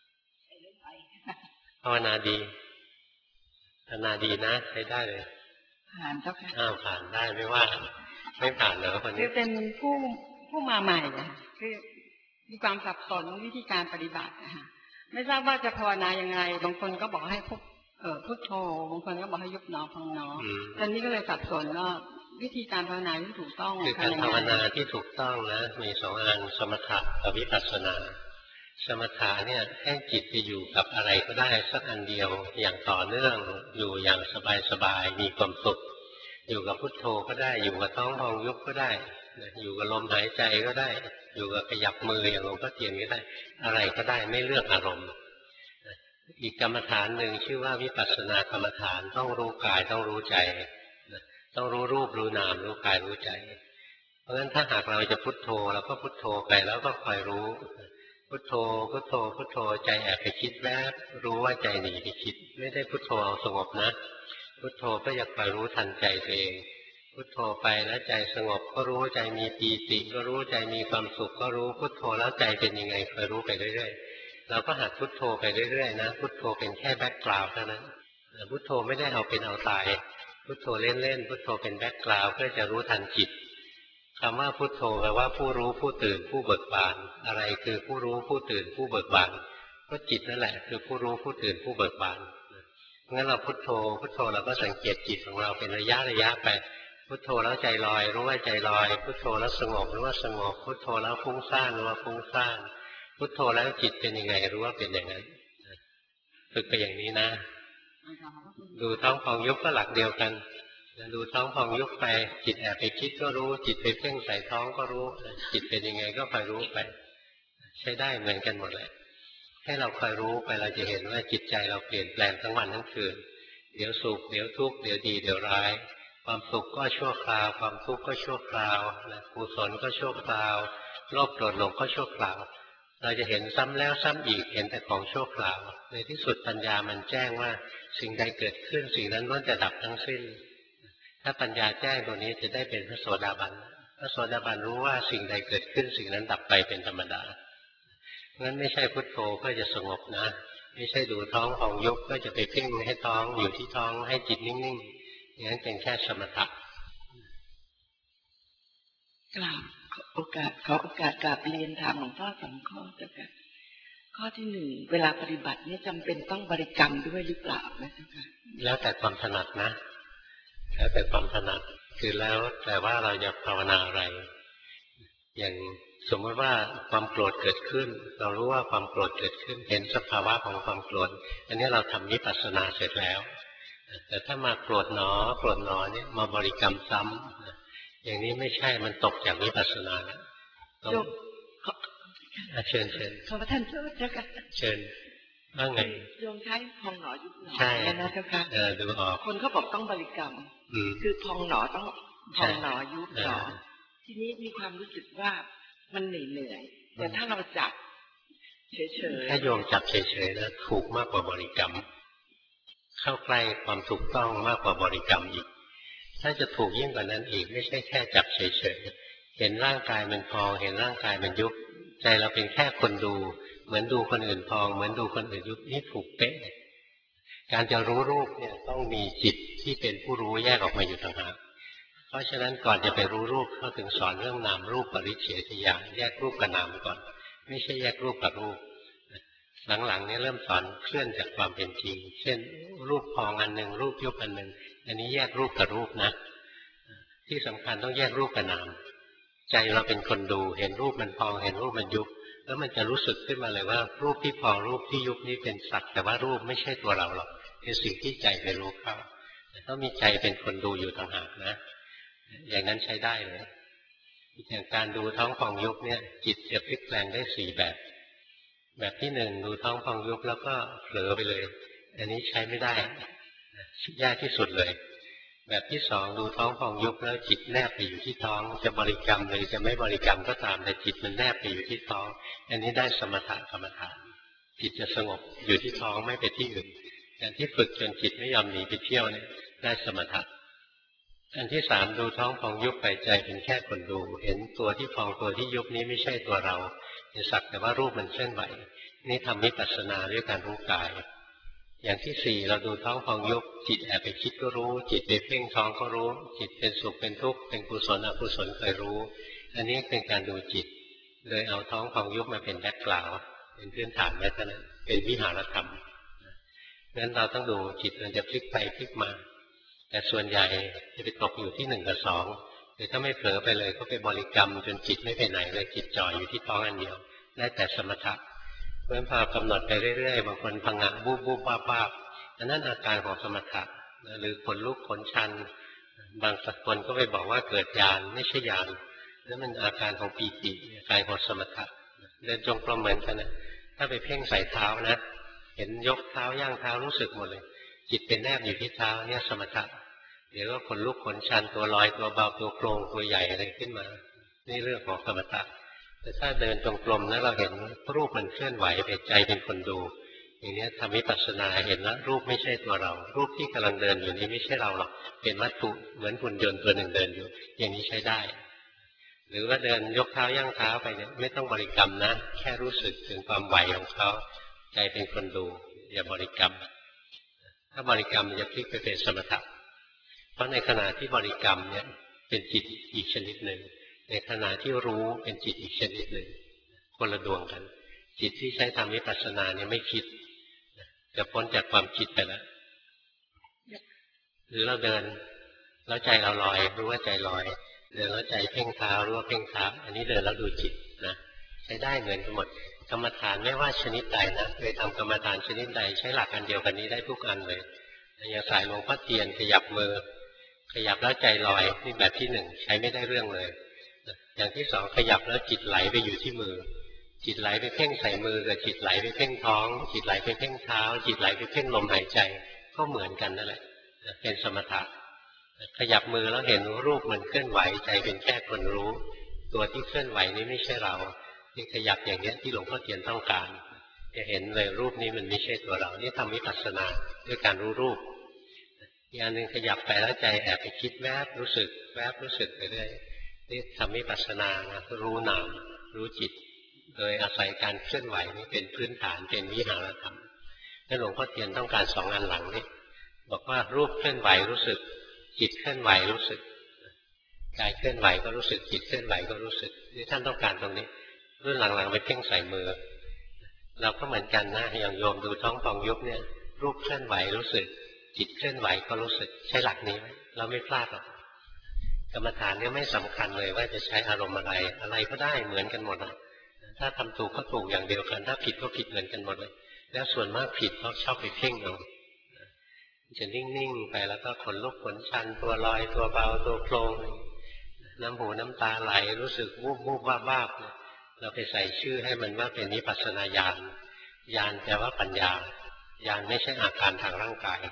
[SPEAKER 1] ภาวนาดีภาวนาดีนะใช้ได้เลย
[SPEAKER 2] ผ่านเจ้าค่ะ
[SPEAKER 1] อ้าวผ่านได้ไม่ว่าไม่ผ่านเหรอคนนี้
[SPEAKER 2] คือเป็นผู้ผู้มาใหม่อะคือมีความสับสนวิธีการปฏิบัตินะคะไม่ทราบว่าจะภาวนายังไงบางคนก็บอกให้พุทเอ่อพุทโธบางคนก็บอกให้ยุบหนอพองหนอตอนนี้ก็เลยสับสนว่าวิธีการภาวนาที่ถูกต้อง
[SPEAKER 1] คือการภาวนาที่ถูกต้องนะมีสองอันสมถะกับวิปัสสนาสมถะเนี่ยให้จิตไปอยู่กับอะไรก็ได้สักอันเดียวอย่างต่อเนื่องอยู่อย่างสบายๆมีความสุขอยู่กับพุทโธก็ได้อยู่กับท้องพองยุบก็ได้อยู่กับลมหายใจก็ได้อยู่กับขยับมืออย่างหลวงพ่อเทียนก็ได้อะไรก็ได้ไม่เลือกอารมณ์อีกกรรมฐานหนึ่งชื่อว่าวิปัสสนากรรมฐานต้องรู้กายต้องรู้ใจต้องรู้รูปรู้นามรู้กายรู้ใจเพราะฉะนั้นถ้าหากเราจะพุทโธเราก็พุทโธไปแล้วก็คอยรู้พุทโธพุทโธพุทโธใจแอบไปคิดแวบรู้ว่าใจหนีไปคิดไม่ได้พุทโธเอาสงบนะพุทโธก็อยากคอยรู้ทันใจตัวเองพุทโธไปแล้วใจสงบก็รู้ใจมีปีติก็รู้ใจมีความสุขก็รู้พุทโธแล้วใจเป็นยังไงคอยรู้ไปเรื่อยๆเราก็หัดพุทโธไปเรื่อยๆนะพุทโธเป็นแค่แบ็คกราวด์เท่านั้นพุทโธไม่ได้เอาเป็นเอาตายพุทโธเล่นๆพุทโธเป็นแบ็คกราวด์เพื่อจะรู้ทันจิตคำว่าพุทโธแปลว่าผู้รู้ผู้ตื่นผู้เบิกบานอะไรคือผู้รู้ผู้ตื่นผู้เบิกบานก็จิตนั่นแหละคือผู้รู้ผู้ตื่นผู้เบิกบานงั้นเราพุทโธพุทโธเราก็สังเกตจิตของเราเป็นระยะระยะไปพุทโธแล้วใจลอยรู้ว่าใจลอยพุทโธแล้วสงบรู้ว่าสงบพุทโธแล้วฟุ้งซ่านรู้ว่าฟุ้งซ่านพุทโธแล้วจิตเป็นยังไงรู้ว่าเป็นอย่างนั้นฝึกไปอย่างนี้นะดูท้องพองยุบก็หลักเดียวกันดูท้องพองยุบไปจิตแอบไปคิดก็รู้จิตไปเพ่งใส่ท้องก็รู้จิตเป็นยังไงก็คอยรู้ไปใช้ได้เหมือนกันหมดเลยให้เราคอยรู้ไปเราจะเห็นว่าจิตใจเราเปลี่ยนแปลงทั้งวันทั้งคืนเดี๋ยวสุขเดี๋ยวทุกข์เดี๋ยวดีเดี๋ยวร้ายความสุขก็ชั่วคราวความทุกข์ก็ชั่วคราวกุศลก็ชั่วคราวโลภโกรธหลงก็ชั่วคราวเราจะเห็นซ้ำแล้วซ้ำอีกเห็นแต่ของชั่วคราวในที่สุดปัญญามันแจ้งว่าสิ่งใดเกิดขึ้นสิ่งนั้นล้วนจะดับทั้งสิ้นถ้าปัญญาแจ้งตัวนี้จะได้เป็นพระโสดาบันพระโสดาบันรู้ว่าสิ่งใดเกิดขึ้นสิ่งนั้นดับไปเป็นธรรมดางั้นไม่ใช่พุทโธเพื่อจะสงบนะไม่ใช่ดูท้องของยุบก็จะไปเพ่งให้ท้องอยู่ที่ท้องให้จิตนิ่งๆอย่างนั้นเป็นแค่สมถะ
[SPEAKER 5] กราบโอกาสขอโอกาสกราบเรียนถามหลวงพ่อสองข้อเจ้าค่ะข้อที่หนึ่งเวลาปฏิบัตินี่จำเป็นต้องบริกรรมด้วยหรือเปล่านะเจ้าค่ะ
[SPEAKER 1] แล้วแต่ความถนัดนะแล้วแต่ความถนัดคือแล้วแต่ว่าเราจะภาวนาอะไรอย่างสมมติว่าความโกรธเกิดขึ้นเรารู้ว่าความโกรธเกิดขึ้นเห็นสภาวะของความโกรธอันนี้เราทำวิปัสสนาเสร็จแล้วแต่ถ้ามาโกรธหนอโกรธหนอเนี่ยมาบริกรรมซ้ำอย่างนี้ไม่ใช่มันตกจากวิปัสสนาต้องเชิญเชิญ
[SPEAKER 5] ขอพระท่านเจ้าค่ะ
[SPEAKER 1] เชิญว่าไง
[SPEAKER 5] โยมใช้พองหนอยุบหนอ
[SPEAKER 1] ใช่
[SPEAKER 5] นะเจ้าค่ะ
[SPEAKER 1] เออดูออก
[SPEAKER 5] คนเขาบอกต้องบริกรรมคือพองหนอต้องพองหนอยุบหนอทีนี้มีความรู้สึกว่ามันเหนื่อยๆแต่ถ้าเราจับเฉยๆ
[SPEAKER 1] ถ้าโยมจับเฉยๆนะถูกมากกว่าบริกรรมเข้าใกล้ความถูกต้องมากกว่าบริกรรมอีกถ้าจะถูกยิ่งกว่านั้นอีกไม่ใช่แค่จับเฉยๆเห็นร่างกายมันพองเห็นร่างกายมันยุบใจเราเป็นแค่คนดูเหมือนดูคนอื่นพองเหมือนดูคนอื่นยุบนี่ถูกเป๊ะการจะรู้รูปเนี่ยต้องมีจิตที่เป็นผู้รู้แยกออกมาอยู่ต่างหากเพราะฉะนั้นก่อนจะไปรู้รูปเขาถึงสอนเรื่องนามรูปปริเฉทญาณแยกรูปกับนามก่อนไม่ใช่แยกรูปกับรูปหลังๆนี้เริ่มสอนเคลื่อนจากความเป็นจริงเช่นรูปพองอันหนึ่งรูปยุบอันหนึ่งอันนี้แยกรูปกับรูปนะที่สำคัญต้องแยกรูปกับนามใจเราเป็นคนดูเห็นรูปมันพองเห็นรูปมันยุบแล้วมันจะรู้สึกขึ้นมาเลยว่ารูปที่พองรูปที่ยุบนี้เป็นสักแต่ว่ารูปไม่ใช่ตัวเราหรอกเป็นสิ่งที่ใจไปรู้เข้าต้องมีใจเป็นคนดูอยู่ต่างหากนะอย่างนั้นใช้ได้เลยอย่างการดูท้องพองยุบเนี่ยจิตจะพลิกแปลงได้สี่แบบแบบที่หนึ่งดูท้องพองยุบแล้วก็เผลอไปเลยอันนี้ใช้ไม่ได้ยากที่สุดเลยแบบที่สองดูท้องพองยุบแล้วจิตแนบไปอยู่ที่ท้องจะบริกรรมหรือจะไม่บริกรรมก็ตามแต่จิตมันแนบไปอยู่ที่ท้องอันนี้ได้สมถะกรรมฐานจิตจะสงบอยู่ที่ท้องไม่ไปที่อื่นอย่างที่ฝึกจนจิตไม่ยอมหนีไปเที่ยวเนี่ยได้สมถะอันที่สามดูท้องพองยุบไปใจเป็นแค่คนดูเห็นตัวที่พองตัวที่ยุบนี้ไม่ใช่ตัวเราเป็นสักแต่ว่ารูปมันเคลื่อนไหวนี่ทำวิปัสสนาด้วยการรู้กายอย่างที่สี่เราดูท้องพองยุบจิตแอบไปคิดก็รู้จิตไปเพ่งท้องก็รู้จิตเป็นสุขเป็นทุกข์เป็นกุศลอกุศลเคยรู้อันนี้เป็นการดูจิตโดยเอาท้องพองยุบมาเป็นแบ็คกราวด์เป็นพื้นฐานไว้เท่านั้นเป็นวิหารธรรมงั้นเราต้องดูจิตมันจะพลิกไปพลิกมาแต่ส่วนใหญ่จะไปตกอยู่ที่หนึ่งกับสองหรือถ้าไม่เผลอไปเลยก็ไปบริกรรมจนจิตไม่ไปไหนเลยจิตจ่ออยู่ที่ท้องอันเดียวได้แต่สมถะเมื่อพากำหนดไปเรื่อยๆบางคนพังงะบูบบูบบ้าบ้าอันนั้นอาการของสมถะหรือขนลุกขนชันบางสักคนก็ไปบอกว่าเกิดญาณไม่ใช่ญาณนั่นมันอาการของปีติอาการของสมถะเดินจงกรมเหมือนกันนะถ้าไปเพ่งใส่เท้านะเห็นยกเท้าย่างเท้ารู้สึกหมดเลยจิตเป็นแนบอยู่ที่เท้าเนี่ยสมถะดี๋ยวก็ขนลุกขนชันตัวลอยตัวเบาตัวโครงตัวใหญ่อะไรขึ้นมานี่เรื่องของสมถะแต่ถ้าเดินจงกรมแล้วเราเห็นรูปมันเคลื่อนไหวเป็นใจเป็นคนดูอย่างนี้ทำวิปัสสนาเห็นแล้วรูปไม่ใช่ตัวเรารูปที่กำลังเดินอยู่นี้ไม่ใช่เราหรอกเป็นวัตถุเหมือนหุ่นยนต์ตัวหนึ่งเดินอยู่อย่างนี้ใช้ได้หรือว่าเดินยกเท้าย่างเท้าไปเนี่ยไม่ต้องบริกรรมนะแค่รู้สึกถึงความไหวของเขาใจเป็นคนดูอย่าบริกรรมถ้าบริกรรมมันจะพลิกไปเป็นสมถะเพราะในขณะที่บริกรรมเนี่ยเป็นจิตอีกชนิดหนึ่งในขณะที่รู้เป็นจิตอีกชนิดหนึ่งคนละดวงกันจิตที่ใช้ทำวิปัสสนาเนี่ยไม่คิดจะพ้นจากความคิดไปแล้วหรือเราเดินแล้วใจเราลอยรู้ว่าใจลอยเดินแล้วใจเพ่งเท้ารู้ว่าเพ่งเท้าอันนี้เดินแล้วดูจิตนะใช้ได้เหมือนกันหมดกรรมฐานไม่ว่าชนิดใดนะเคยทำกรรมฐานชนิดใดใช้หลักอันเดียวกันนี้ได้ทุกอันเลยอย่างสายหลวงพ่อเทียนขยับมือขยับแล้วใจลอยนี่แบบที่หนึ่งใช้ไม่ได้เรื่องเลยอย่างที่สองขยับแล้วจิตไหลไปอยู่ที่มือจิตไหลไปเพ่งใส่มือกับจิตไหลไปเพ่งท้องจิตไหลไปเพ่งเท้าจิตไหลไปเพ่งลมหายใจก็เหมือนกันนั่นแหละเป็นสมถะขยับมือแล้วเห็นรูปมันเคลื่อนไหวใจเป็นแค่คนรู้ตัวที่เคลื่อนไหวนี้ไม่ใช่เราที่ขยับอย่างนี้ที่หลวงพ่อเทียนต้องการจะเห็นเลยรูปนี้มันไม่ใช่ตัวเรานี่ทำวิปัสสนาด้วยการรู้รูปอีกอันหนึ่งขยับไปแล้วใจแอบไปคิดแวบรู้สึกแวบรู้สึกไปเรื่อยนี่ทำวิปัสสนานะรู้นามรู้จิตโดยอาศัยการเคลื่อนไหวนี่เป็นพื้นฐานเป็นวิหารธรรมแล้วหลวงพ่อเทียนต้องการสองอันหลังนี่บอกว่ารูปเคลื่อนไหวรู้สึกจิตเคลื่อนไหวรู้สึกกายเคลื่อนไหวก็รู้สึกจิตเคลื่อนไหวก็รู้สึกนี่ท่านต้องการตรงนี้รุ่นหลังๆไปเพ่งใส่มือเราก็เหมือนกันนะอย่างโยมดูท้องพองยุบเนี่ยรูปเคลื่อนไหวรู้สึกจิตเคลื่อนไหวก็รู้สึกใช้หลักนี้ไหมเราไม่พลาดหรอกกรรมฐานเนี่ยไม่สำคัญเลยว่าจะใช้อารมณ์อะไรอะไรก็ได้เหมือนกันหมดนะถ้าทำถูกก็ถูกอย่างเดียวกันถ้าผิดก็ผิดเหมือนกันหมดเลยแล้วส่วนมากผิดเพราะชอบไปเพ่งเอาจะนิ่งๆไปแล้วก็ขนลุกขนชันตัวลอยตัวเบาตัวโครงน้ำหูน้ำตาไหลรู้สึกวูบวูบวาบวาบเราไปใส่ชื่อให้มันว่าเป็นวิปัสสนาญาณญาณแปลว่าปัญญาญาณไม่ใช่อาการทางร่างกาย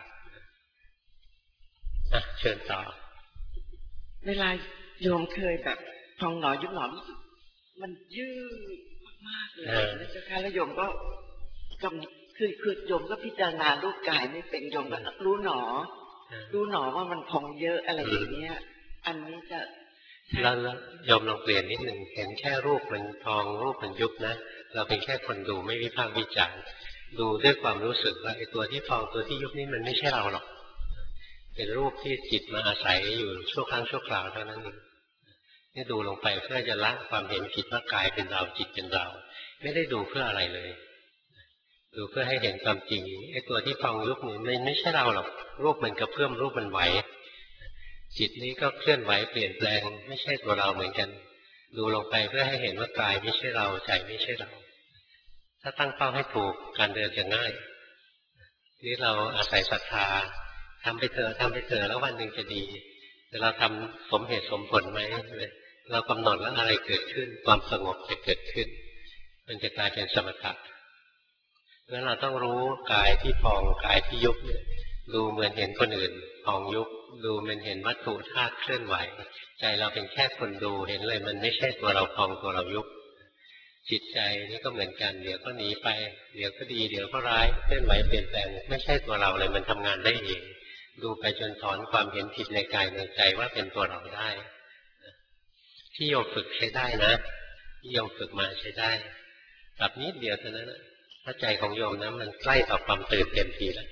[SPEAKER 1] อ่ะเชิญต่อ
[SPEAKER 5] เวลาโยมเคยแบบพองหนอยุบหนอมันยืดมากเลยนะเจ้าค่ะแล้วโยมก็กำคือคือโยมก็พิจารณารูปกายไม่เป็นโยมก็รู้หนอรู้หนอว่ามันพองเยอะอะไรอย่างเงี้ยอันนี้จะ
[SPEAKER 1] แล้วโยมลองเปลี่ยนนิดหนึ่งเห็นแค่รูปมันพองรูปมันยุบนะเราเป็นแค่คนดูไม่วิพากษ์วิจารณ์ดูด้วยความรู้สึกว่าไอ้ตัวที่พองตัวที่ยุบนี่มันไม่ใช่เราหรอกเป็นรูปที่จิตมาอาศัยอยู่ชั่วครั้งชั่วคราวเท่านั้นเองนี่ดูลงไปเพื่อจะละความเห็นผิดว่ากายเป็นเราจิตเป็นเราไม่ได้ดูเพื่ออะไรเลยดูเพื่อให้เห็นความจริงไอ้ตัวที่พองยุบนี่มันไม่ใช่เราหรอกรูปมันกระเพื่อมรูปมันไหวจิตนี้ก็เคลื่อนไหวเปลี่ยนแปลงไม่ใช่ตัวเราเหมือนกันดูลงไปเพื่อให้เห็นว่ากายไม่ใช่เราใจไม่ใช่เราถ้าตั้งเป้าให้ถูกการเดินจะง่ายนี่เราอาศัยศรัทธาทำไปเถอะทำไปเถอะแล้ววันหนึ่งจะดีแต่เราทำสมเหตุสมผลไหมเรากำหนดแล้วอะไรเกิดขึ้นความสงบจะเกิดขึ้นมันจะกลายเป็นสมถะเพราะเราต้องรู้กายที่พองกายที่ยุบเนี่ยดูเหมือนเห็นคนอื่นพองยุบดูมันเห็นวัตถุธาตุเคลื่อนไหวใจเราเป็นแค่คนดูเห็นเลยมันไม่ใช่ตัวเราพองตัวเรายุบจิตใจนี่ก็เหมือนกันเดี๋ยวก็หนีไปเดี๋ยวก็ดีเดี๋ยวก็ร้ายเคลื่อนไหวเปลี่ยนแปลงไม่ใช่ตัวเราเลยมันทำงานได้เองดูไปจนถอนความเห็นผิดในกายในใจว่าเป็นตัวเราได้ที่โยมฝึกใช้ได้นะที่โยมฝึกมาใช้ได้แบบนิดเดียวเท่านั้นถ้าใจของโยมนะมันใกล้ต่อความตื่นเต็มทีแล้ว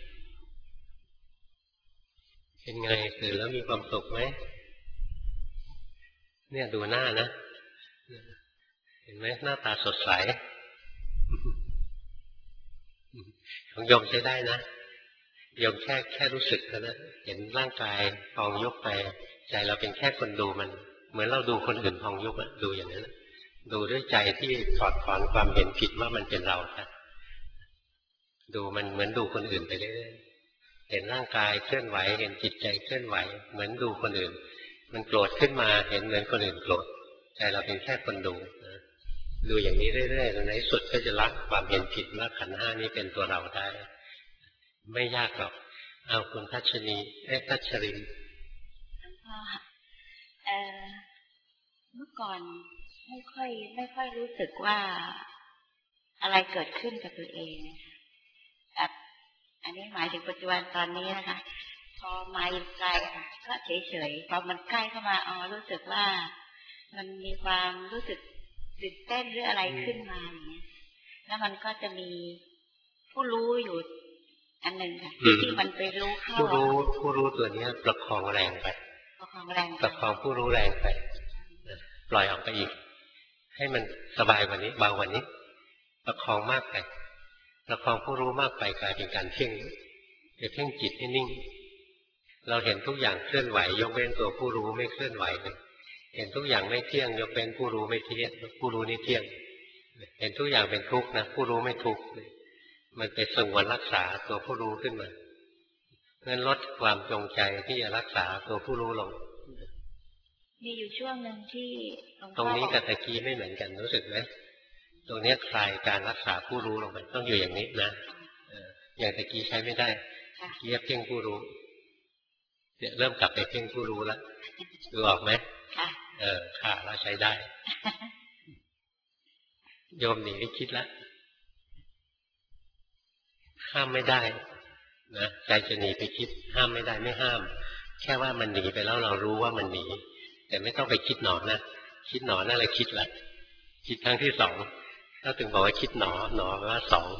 [SPEAKER 1] เป็นไงตื่นแล้วมีความสุขไหมเนี่ยดูหน้านะเห็นไหมหน้าตาสดใสของโยมใช้ได้นะโยมแค่แค่รู้สึกเท่านั้นเห็นร่างกายพองยุบไปใจเราเป็นแค่คนดูมันเหมือนเราดูคนอื่นพองยุบอะดูอย่างนั้นดูด้วยใจที่ถอดถอนความเห็นผิดว่ามันเป็นเราค่ะดูมันเหมือนดูคนอื่นไปเรื่อยๆเห็นร่างกายเคลื่อนไหวเห็นจิตใจเคลื่อนไหวเหมือนดูคนอื่นมันโกรธขึ้นมาเห็นเหมือนคนอื่นโกรธใจเราเป็นแค่คนดูดูอย่างนี้เรื่อยๆในสุดก็จะละความเห็นผิดว่าขันธ์ห้านี้เป็นตัวเราได้ไม่ยากหรอกเอาคุณพัชนีเอ๊ะพัชริน
[SPEAKER 6] เอ่อเมื่อก่อนไม่ค่อยไม่ค่อยรู้สึกว่าอะไรเกิดขึ้นกับตัวเองแบบอันนี้หมายถึงปัจจุบันตอนนี้นะคะพอมาอยู่ไกลค่ะก็เฉยๆพอมันใกล้เข้ามาอ๋อรู้สึกว่ามันมีความรู้สึกตื่นเต้นหรืออะไรขึ้นมาอย่างเงี้ยแล้วมันก็จะมีผู้รู้อยู่อันหนึ่งค่ะที่มันไปรู้เข้าผู้รู้
[SPEAKER 1] ผู้รู้ตัวนี้ประคองแรงไป
[SPEAKER 6] ประคองแรง
[SPEAKER 1] ประคองผู้รู้แรงไปปล่อยออกไปอีกให้มันสบายกว่านี้เบากว่านี้ประคองมากไปประคองผู้รู้มากไปกลายเป็นการเพ่งจะเพ่งจิตให้นิ่งเราเห็นทุกอย่างเคลื่อนไหวยกเว้นตัวผู้รู้ไม่เคลื่อนไหวเลยเห็นทุกอย่างไม่เที่ยงยกเว้นผู้รู้ไม่เที่ยงผู้รู้นี่เที่ยงเห็นทุกอย่างเป็นทุกข์นะผู้รู้ไม่ทุกข์มันไปสงวนรักษาตัวผู้รู้ขึ้นมางั้นลดความจงใจที่จะรักษาตัวผู้รู้ลง
[SPEAKER 6] มีอยู่ช่วงหนึ่งที่
[SPEAKER 1] ตรงนี้กับตะกี้ไม่เหมือนกันรู้สึกไหมตรงนี้คลายการรักษาผู้รู้ลงไปต้องอยู่อย่างนี้นะอย่างตะกี้ใช้ไม่ได้เกียบเพ่งผู้รู้เนี่ยเริ่มกลับไปเพ่งผู้รู้แล้วดูออกไหมเออค่ะเราใช้ได้โยมหนีไปคิดแล้วห้ามไม่ได้นะใจจะหนีไปคิดห้ามไม่ได้ไม่ห้ามแค่ว่ามันหนีไปแล้วเรารู้ว่ามันหนีแต่ไม่ต้องไปคิดหนอนะคิดหนอนั่นแหละคิดละคิดครั้งที่สองถ้าถึงบอกว่าคิดหนอหนอว่าสอง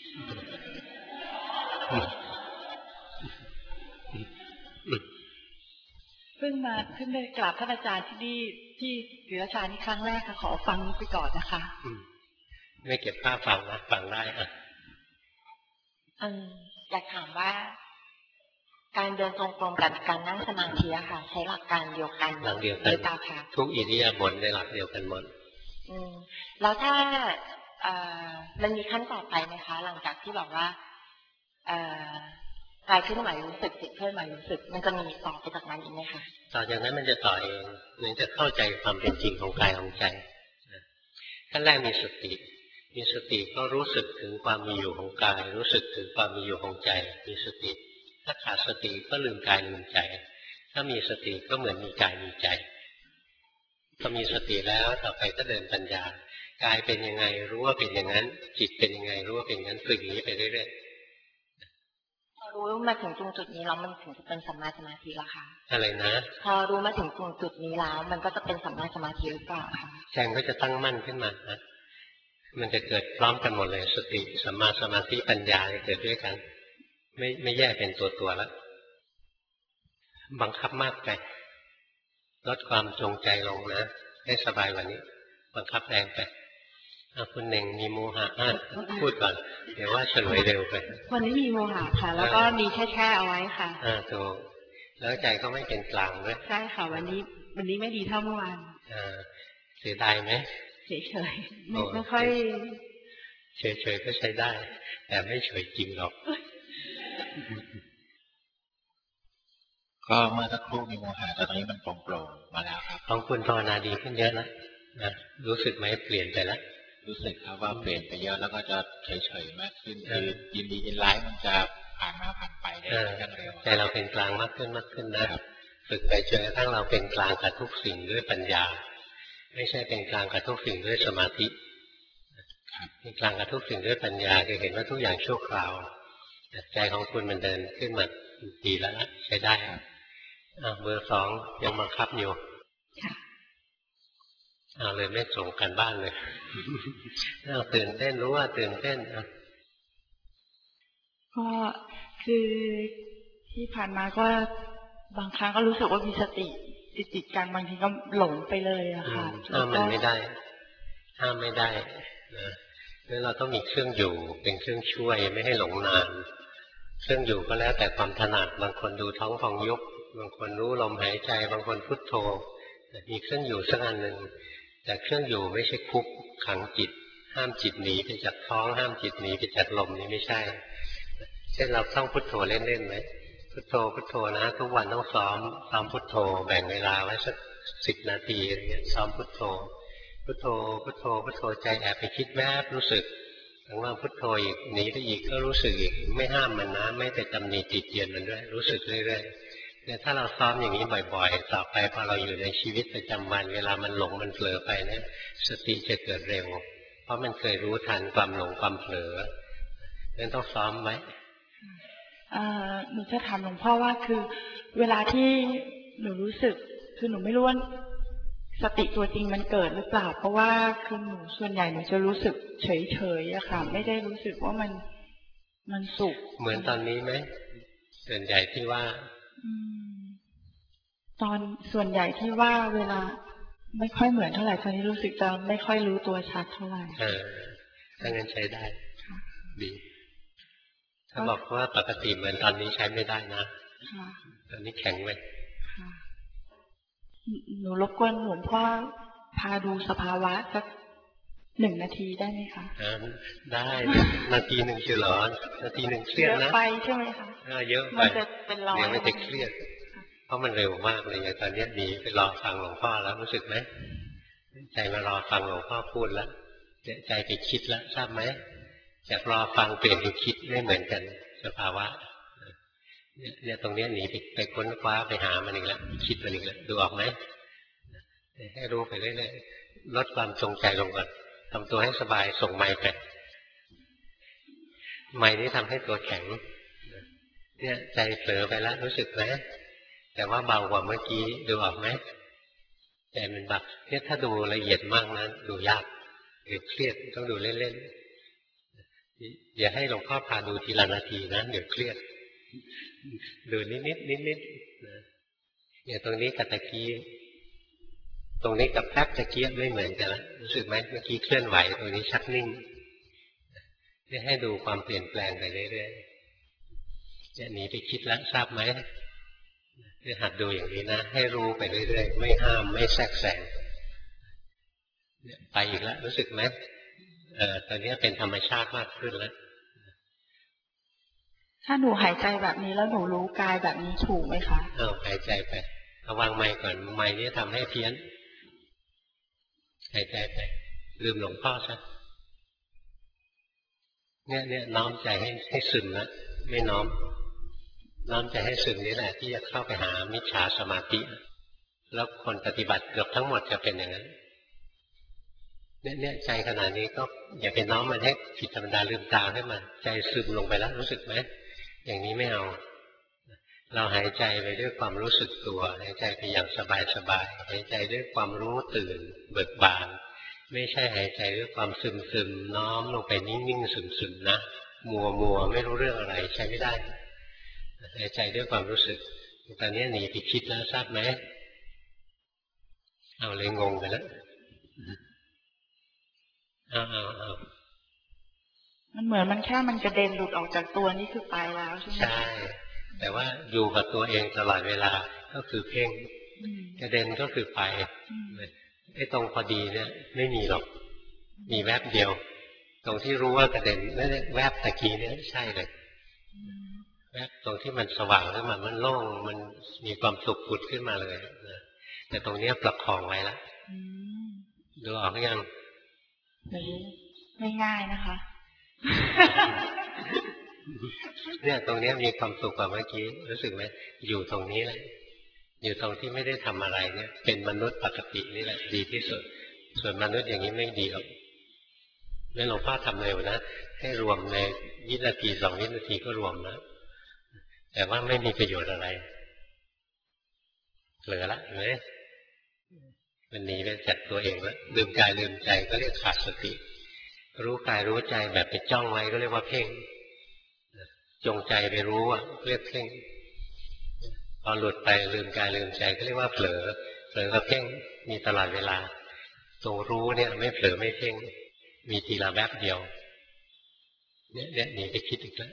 [SPEAKER 4] เพิ่งมาขึ้นได้กราบท่านอาจารย์ที่นี่ที่ศรีราชานี่ครั้งแรกค่ะขอฟังไปก่อนนะคะ
[SPEAKER 1] ไม่เก็บภาพฟังนะฟังได้อ่ะ
[SPEAKER 6] เอออยากถามว่าการเดินจงกรมกับการนั่งสมาธิอะค่ะใช้หลักการเดียวกัน
[SPEAKER 1] หลักเดียวกัน
[SPEAKER 6] ตาค่ะ
[SPEAKER 1] ทุกอิริยาบถในหลักเดียวกันหมด
[SPEAKER 6] อืมแล้วถ้าเอ่อมันมีขั้นต่อไปไหมคะหลังจากที่บอกว่าเอ่อกายเคลื่อนไหวรู้สึกจิตเคลื่อนไหวรู้สึกมันจะมีต่อไปจากนั้นอีกไหมคะ
[SPEAKER 1] ต่อจากนั้นมันจะต่อเองมันจะเข้าใจความเป็นจริงของกายของใจขั้นแรกมีสติมีสติก็รู้สึกถึงความมีอยู่ของกายรู้สึกถึงความมีอยู่ของใจมีสติถ้าขาดสติก็ลืมกายลืมใจถ้ามีสติก็เหมือนมีกายมีใจพอมีสติแล้วต่อไปก็เดินปัญญากายเป็นยังไงรู้ว่าเป็นอย่างนั้นจิตเป็นยังไงรู้ว่าเป็นอย่างนั้นฝึกอย่างนี้ไปเรื่อย
[SPEAKER 6] ๆพอรู้มาถึงตรงจุดนี้แล้วมันถึงจะเป็นสัมมาสมาธิแล้วค่ะ
[SPEAKER 1] อะไรนะ
[SPEAKER 6] พอรู้มาถึงตรงจุดนี้แล้วมันก็จะเป็นสัมมาสมาธิหรือเปล่าคะ
[SPEAKER 1] ใจก็จะตั้งมั่นขึ้นมานะมันจะเกิดพร้อมกันหมดเลยสติสัมมาสมาธิปัญญาจะเกิดด้วยกันไม่ไม่แยกเป็นตัวตัวแล้วบังคับมากไปลดความจงใจลงนะให้สบายกว่านี้บังคับแรงไปคุณเน่งมีโมหะพูดก่อนเดี๋ยวว่าเฉลยเร็วไป
[SPEAKER 4] วันนี้มีโมหะค่ะแล้วก็มีแค่แค่เอาไว้ค่ะ
[SPEAKER 1] อ่าถูกแล้วใจก็ไม่เป็นกลางด้วย
[SPEAKER 4] ใช่ค่ะวันนี้วันนี้ไม่ดีเท่าเมื่อวาน
[SPEAKER 1] อ่าเสียดายไหม
[SPEAKER 4] เฉยเฉยไม่ค่อย
[SPEAKER 1] เฉยเฉยก็ใช้ได้แต่ไม่เฉยจริงหรอก
[SPEAKER 7] ก็เมื่อสักครู่มีโมหะแต่ตอนนี้มันโปร่งโปร่งมาแล้วครับ
[SPEAKER 1] ของคุณภาวนาดีขึ้นเยอะนะนะรู้สึกไหมเปลี่ยนไปแล้ว
[SPEAKER 7] รู้สึกครับว่าเปลี่ยนไปเยอะแล้วก็จะเฉยเฉยมากขึ้นคือยินดียินร้ายมันจะผ่านมาผ่านไปได้เร็ว
[SPEAKER 1] ใจเราเป็นกลางมากขึ้นมากขึ้นนะฝึกไปจนกระทั่งเราเป็นกลางกับทุกสิ่งด้วยปัญญาไม่ใช่เป็นกลางกับทุกสิ่งด้วยสมาธิเป็นกลางกับทุกสิ่งด้วยปัญญาจะเห็นว่าทุกอย่างชั่วคราวใจของคุณมันเดินขึ้นมาดีแล้วนะใช้ได้ครับเบอร์สองยังบังคับอยู่เอาเลยไม่ส่งกันบ้านเลยเอาตื่นเต้นรู้ว่าตื่นเต้น
[SPEAKER 4] ก็คือที่ผ่านมาก็บางครั้งก็รู้สึกว่ามีสติติดติดกันบางทีก็หลงไปเลยอะค่ะ
[SPEAKER 1] ห้ามมันไม่ได้ห้ามไม่ได้นะแล้วเราต้องมีเครื่องอยู่เป็นเครื่องช่วยไม่ให้หลงนานเครื่องอยู่ก็แล้วแต่ความถนัดบางคนดูท้องพองยุบบางคนรู้ลมหายใจบางคนพุทโธมีเครื่องอยู่สักอันหนึ่งแต่เครื่องอยู่ไม่ใช่คุกขังจิตห้ามจิตหนีไปจากท้องห้ามจิตหนีไปจากลมนี่ไม่ใช่เช่นเราต้องพุทโธเล่นๆไหมพุทโธพุทโธนะทุกวันต้องซ้อมซ้อมพุทโธแบ่งเวลาไว้สักสิบนาทีอะไรเงี้ยซ้อมพุทโธพุทโธพุทโธพุทโธใจแอบไปคิดแวบรู้สึกถึงว่าพุทโธอีกหนีไปอีกก็รู้สึกอีกไม่ห้ามมันนะไม่ไปตำหนิติเตียนมันด้วยรู้สึกเรื่อยๆเนี่ยถ้าเราซ้อมอย่างนี้บ่อยๆต่อไปพอเราอยู่ในชีวิตประจำวันเวลามันหลงมันเผลอไปเนี่ยสติจะเกิดเร็วเพราะมันเคยรู้ทันความหลงความเผลอนั่นต้องซ้อมไว้
[SPEAKER 8] หนูจะถามหลวงพ่อว่าคือเวลาที่หนูรู้สึกคือหนูไม่รู้ว่าสติตัวจริงมันเกิดหรือเปล่าเพราะว่าคือหนูส่วนใหญ่หนูจะรู้สึกเฉยๆอะค่ะไม่ได้รู้สึกว่ามันมันสุข
[SPEAKER 1] เหมือนตอนนี้ไหมส่วนใหญ่ที่ว่า
[SPEAKER 8] ตอนส่วนใหญ่ที่ว่าเวลาไม่ค่อยเหมือนเท่าไหร่ตอนนี้รู้สึกจะไม่ค่อยรู้ตัวชัดเท่าไหร่
[SPEAKER 1] เออถ้างั้นใช้ได้ดีถ้าบอกว่าปกติเหมือนตอนนี้ใช้ไม่ได้นะตอนนี้แข็งไป
[SPEAKER 8] หนูรบกวนหลวงพ่อพาดูสภาวะสักหนึ่งนาทีได้ไหมคะ
[SPEAKER 1] ได้นาทีหนึ่งเฉลิมนาทีหนึ่งเครียดนะ
[SPEAKER 8] เยอะไปใช่ไหมคะ
[SPEAKER 1] เยอะไป
[SPEAKER 8] มันจะเป็นร้อย
[SPEAKER 1] เดี๋ยวมันจะเครียดเพราะมันเร็วมากเลยอย่างตอนนี้หนีไปรอฟังหลวงพ่อแล้วรู้สึกไหมใจมารอฟังหลวงพ่อพูดแล้วใจไปคิดแล้วทราบไหมจากรอฟังเปลี่ยนไปคิดไม่เหมือนกันสภาวะเนี่ยตรงนี้หนีไปไปค้นคว้าไปหามันอีกแล้วคิดมันอีกแล้วดูออกไหมให้รู้ไปเรื่อยๆลดความจงใจลงก่อนทำตัวให้สบายส่งไมค์ไปไมค์นี้ทำให้ตัวแข็งเนี่ยใจเผลอไปแล้วรู้สึกไหมแต่ว่าเบากว่าเมื่อกี้ดูออกไหมใจมันเบาเนี่ยถ้าดูละเอียดมากนะดูยากหรือเครียดต้องดูเล่นๆอย่าให้หลวงพ่อพาดูทีละนาทีนะเดี๋ยวเครียดดูนิดนิดนิดนิดเนี่ยตรงนี้กับตะกี้ตรงนี้กับแป๊บตะกี้ไม่เหมือนกันละรู้สึกไหมเมื่อกี้เคลื่อนไหวตรงนี้ชักนิ่งนี่ให้ดูความเปลี่ยนแปลงไปเรื่อยๆจะหนีไปคิดแล้วทราบไหมให้หัดดูอย่างนี้นะให้รู้ไปเรื่อยๆไม่ห้ามไม่แทรกแซงไปอีกแล้วรู้สึกไหมเออตอนนี้เป็นธรรมชาติมากขึ้นแล้ว
[SPEAKER 8] ถ้าหนูหายใจแบบนี้แล้วหนูรู้กายแบบนี้ถูกไหมคะ
[SPEAKER 1] เออหายใจไประวังไมค์ก่อนไมค์นี้ทำให้เพี้ยนหายใจไปลืมหลวงพ่อซะเนี่ยเนี่ยน้อมใจให้ให้ซึมนะไม่น้อมน้อมใจให้ซึมนี่แหละที่จะเข้าไปหามิจฉาสมาธิแล้วคนปฏิบัติเกือบทั้งหมดจะเป็นอย่างนั้นเนี่ยเนี่ยใจขนาดนี้ก็อย่าไปน้อมมันให้ผิดธรรมดาลืมตาให้มันใจซึมลงไปแล้วรู้สึกไหมอย่างนี้ไม่เอาเราหายใจไปด้วยความรู้สึกตัวหายใจไปอย่างสบายๆหายใจด้วยความรู้ตื่นเบิกบานไม่ใช่หายใจด้วยความซึมซึมน้อมลงไปนิ่งๆซึมๆนะมัวมัวไม่รู้เรื่องอะไรใช้ไม่ได้หายใจด้วยความรู้สึกตอนนี้หนีไปคิดแล้วทราบไหมเอาเลยงงไปแล้วเอาเอาเอา
[SPEAKER 8] มันเหมือนมันแค่มันกระเด็นหลุดออกจากตัวนี่คือไปแล้วใช่ไหม
[SPEAKER 1] ใช่แต่ว่าอยู่กับตัวเองตลอดเวลาก็คือเพ่งกระเด็นก็คือไปไอ้ตรงพอดีเนี่ยไม่มีหรอกมีแวบเดียวตรงที่รู้ว่ากระเด็นนั่นแวบตะกี้เนี่ยใช่เลยแวบตรงที่มันสว่างขึ้นมามันโล่งมันมีความสุขผุดขึ้นมาเลยแต่ตรงนี้ประคองไว้แล้วดูออกหรือยัง
[SPEAKER 8] ไม่ง่ายนะคะ
[SPEAKER 1] เนี่ยตรงนี้มีความสุขกว่าเมื่อกี้รู้สึกไหมอยู่ตรงนี้แหละอยู่ตรงที่ไม่ได้ทำอะไรเนี่ยเป็นมนุษย์ปกตินี่แหละดีที่สุดส่วนมนุษย์อย่างนี้ไม่ดีหรอกนี่หลวงพ่อทำเร็วนะให้รวมในวินาทีสองวินาทีก็รวมนะแต่ว่าไม่มีประโยชน์อะไรเหลือละเห็นไหมมันหนีไปจากตัวเองแล้วลืมกายลืมใจก็เรียกขาดสติรู้กายรู้ใจแบบไปจ้องไว้ก็เรียกว่าเพ่งจงใจไปรู้อ่ะเรียกเพ่งพอหลุดไปลืมกายลืมใจก็เรียกว่าเผลอเผลอกับเพ่งมีตลอดเวลาตรงรู้เนี่ยไม่เผลอไม่เพ่งมีทีละแวบเดียวเนี่ยเนี่ยหนีไปคิดอีกแล้ว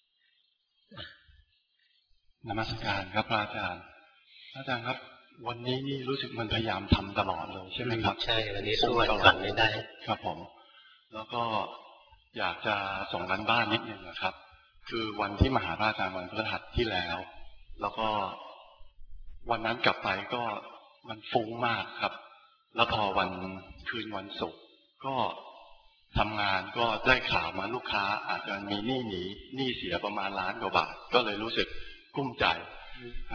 [SPEAKER 9] นมัสการครับพระอาจารย์พระอาจารย์ครับวันนี้นี่รู้สึกมันพยายามทำตลอดเลยใช่ไหมครับ
[SPEAKER 1] ใช่วันนี้สู้วันก่อนไม่ได้
[SPEAKER 9] ครับผมแล้วก็อยากจะส่งกันบ้านนิดนึงนะครับคือวันที่มาหาพระอาจารย์วันพฤหัสที่แล้วแล้วก็วันนั้นกลับไปก็มันฟุ้งมากครับแล้วพอวันคืนวันศุกร์ก็ทำงานก็ได้ข่าวมาลูกค้าอาจจะมีหนี้หนีหนี้เสียประมาณล้านกว่าบาทก็เลยรู้สึกกุ้มใจฮะ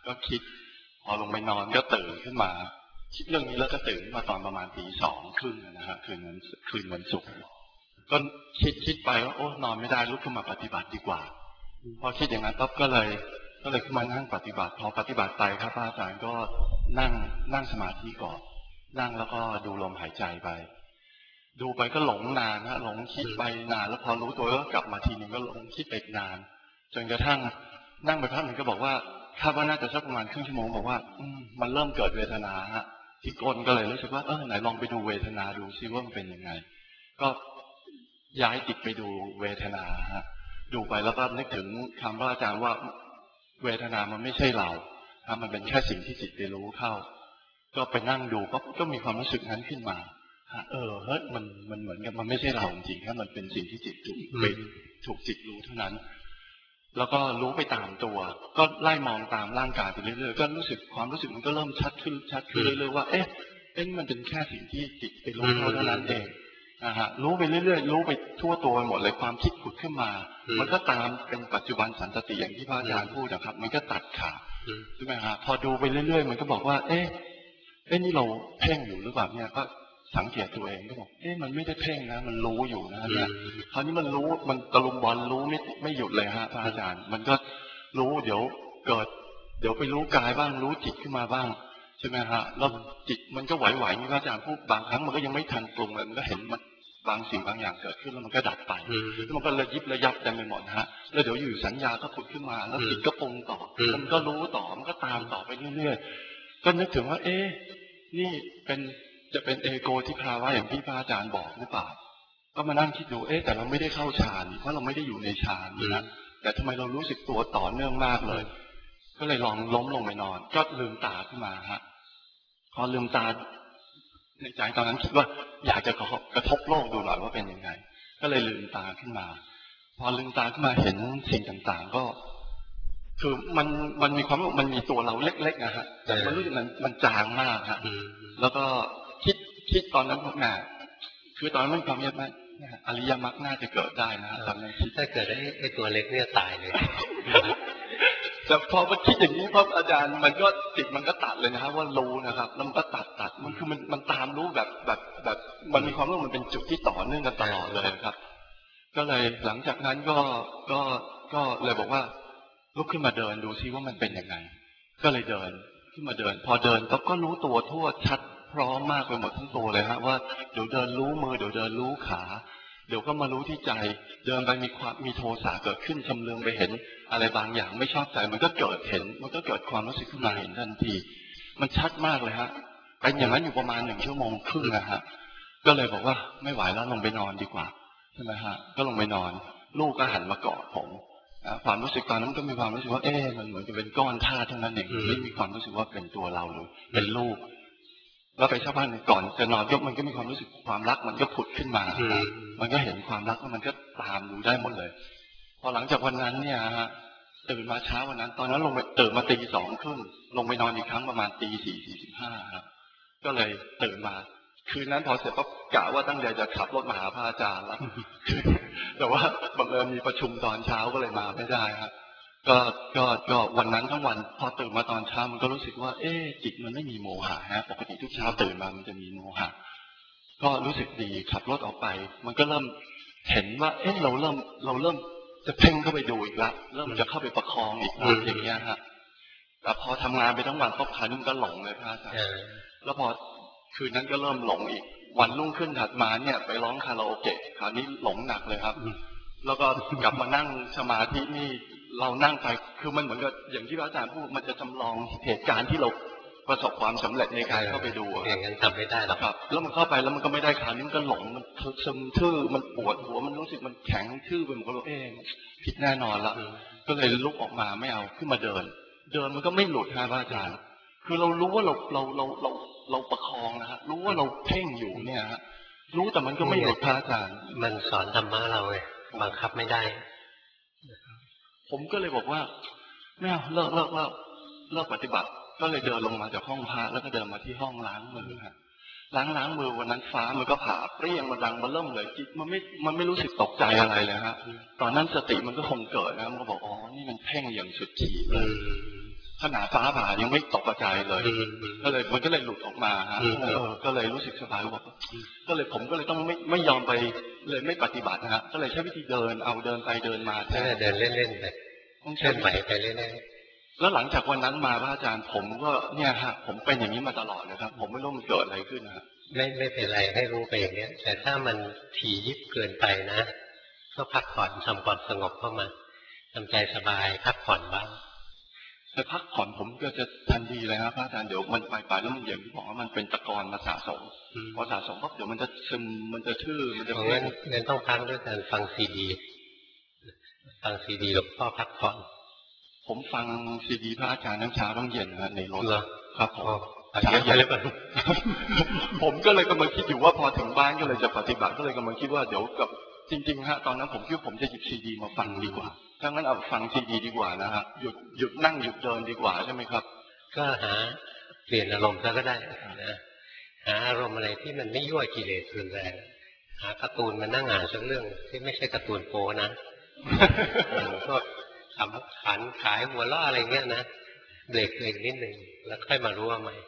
[SPEAKER 9] ก็คิดพอลงไปนอนก็ตื่นขึ้นมาคิดเรื่องนี้แล้วก็ตื่นมาตอนประมาณตีสองครึ่งนะฮะคืนวันคืนวันศุกร์ก็คิดคิดไปว่าโอ้นอนไม่ได้ลุกขึ้นมาปฏิบัติดีกว่าพอคิดอย่างนั้นปั๊บก็เลยก็เลยขึ้นมานั่งปฏิบัติพอปฏิบัติไปครับอาจารย์ก็นั่งนั่งสมาธิก่อนนั่งแล้วก็ดูลมหายใจไปดูไปก็หลงนานฮะหลงคิดไปนานแล้วพอรู้ตัวก็กลับมาทีนึงก็หลงคิดไปนานจนกระทั่งนั่งไปพักหนึ่งก็บอกว่าคาดว่าน่าจะสักประมาณครึ่งชั่วโมงบอกว่าอืมมันเริ่มเกิดเวทนาฮะที่ก้นก็เลยรู้สึกว่าเออไหนลองไปดูเวทนาดูซิว่ามันเป็นยังไงก็ย้ายจิตไปดูเวทนาฮะดูไปแล้วก็นึกถึงคำว่าอาจารย์ว่าเวทนามันไม่ใช่เราฮะมันเป็นแค่สิ่งที่จิตไปรู้เข้าก็ไปนั่งดูก็ก็มีความรู้สึกนั้นขึ้นมาเออเฮ้ยมันมันเหมือนกับมันไม่ใช่เราจริงๆครับมันเป็นสิ่งที่จิตถูกเป็นถูกจิตรู้เท่านั้นแล้วก็รู้ไปตามตัวก็ไล่มองตามร่างกายไปเรื่อยๆก็รู้สึกความรู้สึกมันก็เริ่มชัดขึ้นชัดขึ้นเรื่อยๆว่าเอ๊ะเอ๊ะมันเป็นแค่สิ่งที่จิตไปรู้เท่านั้นเองนะฮะรู้ไปเรื่อยๆรู้ไปทั่วตัวไปหมดเลยความคิดผุดขึ้นมามันก็ตามเป็นปัจจุบันสันติอย่างที่พระอาจารย์พูดนะครับมันก็ตัดขาดใช่ไหมฮะพอดูไปเรื่อยๆมันก็บอกว่าเอ๊ะเอ๊ะนี่เราเพ่งอยู่หรือเปล่าเนี่ยก็สังเกตตัวเองก็บอกเอ๊ะมันไม่ได้เพ่งนะมันรู้อยู่นะเนี่ยคราวนี้มันรู้มันตะลุมบอลรู้ไม่ไม่หยุดเลยฮะพระอาจารย์มันก็รู้เดี๋ยวเกิดเดี๋ยวไปรู้กายบ้างรู้จิตขึ้นมาบ้างใช่ไหมฮะแล้วจิตมันก็ไหวๆนี่พระอาจารย์พูดบางครั้งมันก็ยังไม่ทันปรุงเลยมันก็เห็นมันบางสิ่งบางอย่างเกิดขึ้นแล้วมันก็ดับไปแล้วมันก็ระยิบระยับเต็มไปหมดฮะแล้วเดี๋ยวอยู่สัญญาก็ผุดขึ้นมาแล้วจิตก็ปรุงต่อมันก็รู้ต่อมันก็ตามต่อไปเรื่อยๆก็นึกถึงว่าเอ๊ะนี่เป็นจะเป็นเอโกที่ภาวะอย่างที่พระอาจารย์บอกหรือเปล่าก็มานั่งคิดดูเอ๊ะแต่เราไม่ได้เข้าฌานเพราะเราไม่ได้อยู่ในฌานนะแต่ทำไมเรารู้สึกตัวต่อเนื่องมากเลยก็เลยลองล้มลงไปนอนก็ลืมตาขึ้นมาฮะพอลืมตาในใจตอนนั้นคิดว่าอยากจะกระทบโลกดูหน่อยว่าเป็นยังไงก็เลยลืมตาขึ้นมาพอลืมตาขึ้นมาเห็นสิ่งต่างๆก็คือมันมันมีความมันมีตัวเราเล็กๆนะฮะแต่มันรู้สึกมันมันจางมากฮะแล้วก็คิดคิดตอนนั้นพวกน่ะคือตอนนั้นมันความเงียบมากอริยมรรคน่าจะเกิดได้นะตอนนั้นคิด
[SPEAKER 1] ถ้าเกิดไอ้ตัวเล็กเนี่ยตายเลย
[SPEAKER 9] แต่พอมาคิดอย่างนี้พออาจารย์มันก็จิตมันก็ตัดเลยนะครับว่ารู้นะครับแล้วมันก็ตัดตัดมันคือมันมันตามรู้แบบแบบแบบมันมีความรู้มันเป็นจุดที่ต่อเนื่องกันตลอดเลยครับก็เลยหลังจากนั้นก็ก็ก็เลยบอกว่าลุกขึ้นมาเดินดูซิว่ามันเป็นยังไงก็เลยเดินขึ้นมาเดินพอเดินปั๊บก็รู้ตัวทั่วชัดพร้อมมากไปหมดทั้งตัวเลยฮะว่าเดี๋ยวเดินรู้มือเดี๋ยวเดินรู้ขาเดี๋ยวก็มารู้ที่ใจเดินไปมีความมีโทสะเกิดขึ้นชำเลืองไปเห็นอะไรบางอย่างไม่ชอบใจมันก็เกิดเห็นมันก็เกิดความรู้สึกขึ้นมาเห็นทันทีมันชัดมากเลยฮะเป็นอย่างนั้นอยู่ประมาณหนึ่งชั่วโมงครึ่งนะฮะก็เลยบอกว่าไม่ไหวแล้วลงไปนอนดีกว่าใช่ไหมฮะก็ลงไปนอนลูกก็หันมากอดผมความรู้สึกตอนนั้นก็มีความรู้สึกว่าเอ๊ะมันเหมือนจะเป็นก้อนธาตุเท่านั้นเองไม่มีความรู้สึกว่าเป็นตัวเราหรือเป็นลูกแล้วไปชาวบ้านก่อนจะนอนยกมันก็มีความรู้สึกความรักมันก็ผุดขึ้นมามันก็เห็นความรักแล้วมันก็ตามดูได้หมดเลยพอหลังจากวันนั้นเนี่ยฮะตื่นมาเช้าวันนั้นตอนนั้นลงไปตื่นมาตีสองครึ่งลงไปนอนอีกครั้งประมาณตีสี่สี่สิบห้าครับก็เลยตื่นมาคืนนั้นพอเสร็จก็กะว่าตั้งใจจะขับรถมาหาพระอาจารย์แล้วแต่ว่าบังเอิญมีประชุมตอนเช้าก็เลยมาไม่ได้ครับก็ก็ก็วันนั้นทั้งวันพอตื่นมาตอนเช้ามันก็รู้สึกว่าเอ๊ะจิตมันไม่มีโมหะฮะปกติทุกเช้าตื่นมามันจะมีโมหะก็รู้สึกดีขับรถออกไปมันก็เริ่มเห็นว่าเอ๊ะเราเริ่มเราเริ่มจะเพ่งเข้าไปดูอีกแล้วเริ่มจะเข้าไปประคองอีกแล้วอย่างเงี้ยฮะแต่พอทำงานไปทั้งวันก็พานุ่มก็หลงเลยพระอาจารย์แล้วพอคืนนั้นก็เริ่มหลงอีกวันรุ่งขึ้นถัดมาเนี่ยไปร้องคาราโอเกะคราวนี้หลงหนักเลยครับแล้วก็กลับมานั่งสมาธินี่เรานั่งไปคือมันเหมือนกับอย่างที่พระอาจารย์พูดมันจะจำลองเหตุการณ์ที่เราประสบความสำเร็จในการเข้าไปดู
[SPEAKER 1] อย่างนั้นทำไม่ได้หรอก
[SPEAKER 9] ครับแล้วมันเข้าไปแล้วมันก็ไม่ได้คราวนี้มันก็หลงมันซึมทื่อมันปวดหัวมันรู้สึกมันแข็งทื่อไปหมดเลยเองผิดแน่นอนละก็เลยลุกออกมาไม่เอาขึ้นมาเดินเดินมันก็ไม่หลุดฮะพระอาจารย์คือเรารู้ว่าเราเราเราเราเราประคองนะฮะรู้ว่าเราเพ่งอยู่เนี่ยฮะรู้แต่มันก็ไม่หลุดพระอาจารย์
[SPEAKER 1] มันสอนธรรมะเราไงบังคับไม่ได้
[SPEAKER 9] ผมก็เลยบอกว่าไม่เอาเลิกเลิกเลิกเลิกปฏิบัติก็เลยเดินลงมาจากห้องพระแล้วก็เดินมาที่ห้องล้างมือฮะล้างล้างมือวันนั้นฟ้ามันก็ผ่าเปรี้ยงมันดังมันเริ่มเลยจิตมันไม่มันไม่รู้สึกตกใจอะไรเลยฮะตอนนั้นสติมันก็คงเกิดนะมันก็บอกอ๋อนี่มันเพ่งอย่างสุดขีดเลยขนาดฟ้าผ่ายังไม่ตกกระจายเลยก็เลยมันก็เลยหลุดออกมาฮะก็เลยรู้สึกสบายบอกก็เลยผมก็เลยต้องไม่ไม่ยอมไปเลยไม่ปฏิบัตินะฮะก็เลยใช้วิธีเดินเอาเดินไปเดินมาแค่
[SPEAKER 1] เดินเล่นๆไปเคลื่อนไหวไปเรื่อยๆ
[SPEAKER 9] แล้วหลังจากวันนั้นมาพระอาจารย์ผมก็เนี่ยฮะผมเป็นอย่างนี้มาตลอดนะครับผมไม่รู้มันเกิดอะไรขึ้นนะ
[SPEAKER 1] ไม่ไม่เป็นไรให้รู้ไปอย่างนี้แต่ถ้ามันถี่ยิบเกินไปนะก็พักผ่อนทำความสงบเข้ามาทำใจสบายพักผ่อนบ้าง
[SPEAKER 9] แต่พักผ่อนผมก็จะทันทีเลยครับพระอาจารย์เดี๋ยวมันไปไปแล้วมันอย่างที่บอกว่ามันเป็นตะกอนมาสะสมพอสะสมปั๊บเดี๋ยวมันจะซึมมันจะทื่อมันจะ
[SPEAKER 1] งั้นงั้นต้องพักด้วยการฟังซีดีฟังซีดีหลวงพ่อพักผ่อน
[SPEAKER 9] ผมฟังซีดีพระอาจารย์ทั้งเช้าทั้งเย็นนะในรถครับผม
[SPEAKER 1] เช้าเย็นเลย
[SPEAKER 9] ผมก็เลยกำลังคิดอยู่ว่าพอถึงบ้านก็เลยจะปฏิบัติก็เลยกำลังคิดว่าเดี๋ยวกับจริงๆฮะตอนนั้นผมคิดว่าผมจะหยิบซีดีมาฟังดีกว่าถ้างั้นเอาฟังซีดีดีกว่านะฮะหยุดหยุดนั่งหยุดเดินดีกว่าใช่ไหมครับ
[SPEAKER 1] ก็หาเปลี่ยนอารมณ์ก็ได้นะหาอารมณ์อะไรที่มันไม่ยั่วกิเลสรุนแรงหาการ์ตูนมานั่งอ่านสักเรื่องที่ไม่ใช่การ์ตูนโปนะพวกขำขันขายหัวล้ออะไรเงี้ยนะเบรกเบรกนิดหนึ่งแล้วค่อยมารู้ว่าใหม่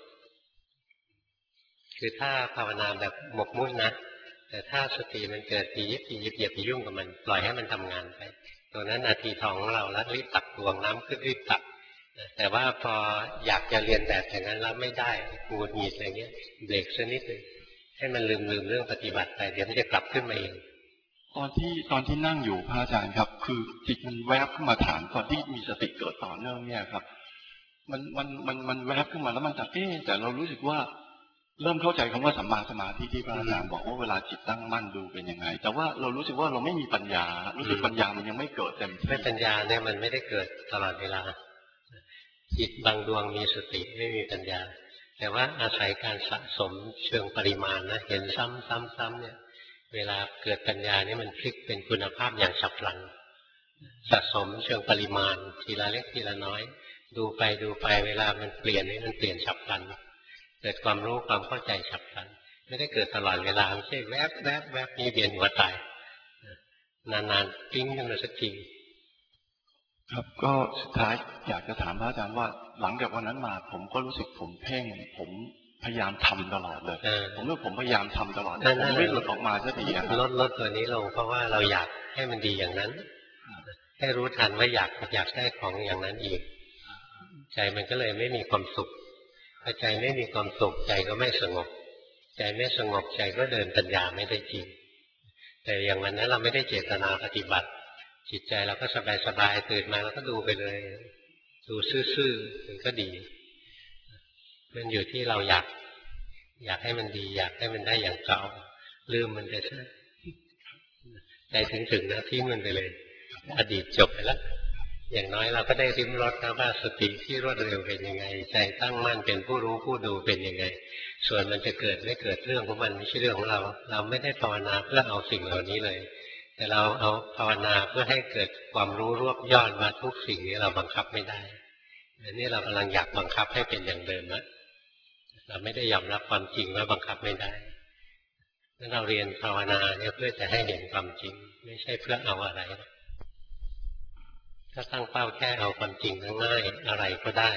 [SPEAKER 1] คือถ้าภาวนาแบบหมกมุ่นนะแต่ถ้าสติมันเกิดปียิบปียิบอย่าไปยุ่งกับมันปล่อยให้มันทำงานไปตัวนั้นนาทีทองของเราแล้วรีบตักตวงน้ำขึ้นรีบตักแต่ว่าพออยากจะเรียนแบบอย่างนั้นแล้วไม่ได้หงุดหงิดอะไรเงี้ยเบรกสักนิดนึงให้มันลืมลืมเรื่องปฏิบัติไปเดี๋ยวมันจะกลับขึ้นมาเอง
[SPEAKER 9] ตอนที่ตอนที่นั่งอยู่พระอาจารย์ครับคือจิตมันแวบขึ้นมาถามตอนที่มีสติเกิดต่อเนื่องเนี่ยครับมันมันมันมันแวบขึ้นมาแล้วมันจะเอ๊ะแต่เรารู้สึกว่าเริ่มเข้าใจคำว่าสัมมาสมาธิที่พระอาจารย์บอกว่าเวลาจิตตั้งมั่นดูเป็นยังไงแต่ว่าเรารู้สึกว่าเราไม่มีปัญญารู้สึกปัญญามันยังไม่เกิดเต็มที่
[SPEAKER 1] ไม่ปัญญาเนี่ยมันไม่ได้เกิดตลอดเวลาจิตบางดวงมีสติไม่มีปัญญาแต่ว่าอาศัยการสะสมเชิงปริมาณนะเห็นซ้ำซ้ำซ้ำเนี่ยเวลาเกิดปัญญานี่มันพลิกเป็นคุณภาพอย่างฉับพลันสะสมเชิงปริมาณทีละเล็กทีละน้อยดูไปดูไปเวลามันเปลี่ยนนี่มันเปลี่ยนฉับพลันเกิดความรู้ความเข้าใจฉับพลันไม่ได้เกิดตลอดเวลาไม่ใช่แวบแวบแวบนี่เวียนหัวตายนานๆปิ้งขึ้นมาสักที
[SPEAKER 9] ครับก็สุดท้ายอยากจะถามพระอาจารย์ว่าหลังจากวันนั้นมาผมก็รู้สึกผมเพ่งผมพยายามทำตลอดเลยผมว่าผมพยายามทำตลอดผมไม่หลุดออกมาสักที
[SPEAKER 1] ลดลดตัวนี้ลงเพราะว่าเราอยากให้มันดีอย่างนั้นให้รู้ทันว่าอยากอยากได้ของอย่างนั้นอีกใจมันก็เลยไม่มีความสุขพอใจไม่มีความสุขใจก็ไม่สงบใจไม่สงบใจก็เดินปัญญาไม่ได้จริงแต่อย่างวันนั้นเราไม่ได้เจตนาปฏิบัติจิตใจเราก็สบายๆตื่นมาแล้วก็ดูไปเลยดูซื่อๆมันก็ดีมันอยู่ที่เราอยากอยากให้มันดีอยากให้มันได้อย่างเก่าลืมมันไปซะใจถึงๆนะทิ้งมันไปเลยอดีตจบไปแล้วอย่างน้อยเราก็ได้ริมรสนะว่าสติที่รวดเร็วเป็นยังไงใจตั้งมั่นเป็นผู้รู้ผู้ดูเป็นยังไงส่วนมันจะเกิดไม่เกิดเรื่องของมันไม่ใช่เรื่องของเราเราไม่ได้ภาวนาเพื่อเอาสิ่งเหล่านี้เลยแต่เราเอาภาวนาเพื่อให้เกิดความรู้รวบยอดว่าทุกสิ่งนี้เราบังคับไม่ได้อันนี้เรากำลังอยากบังคับให้เป็นอย่างเดิมนะเราไม่ได้ยอมรับความจริงว่าบังคับไม่ได้งั้นเราเรียนภาวนาเนี่ยเพื่อจะให้เห็นความจริงไม่ใช่เพื่อเอาอะไรถ้าตั้งเป้าแค่เอาความจริงง่ายอะไรก็ได้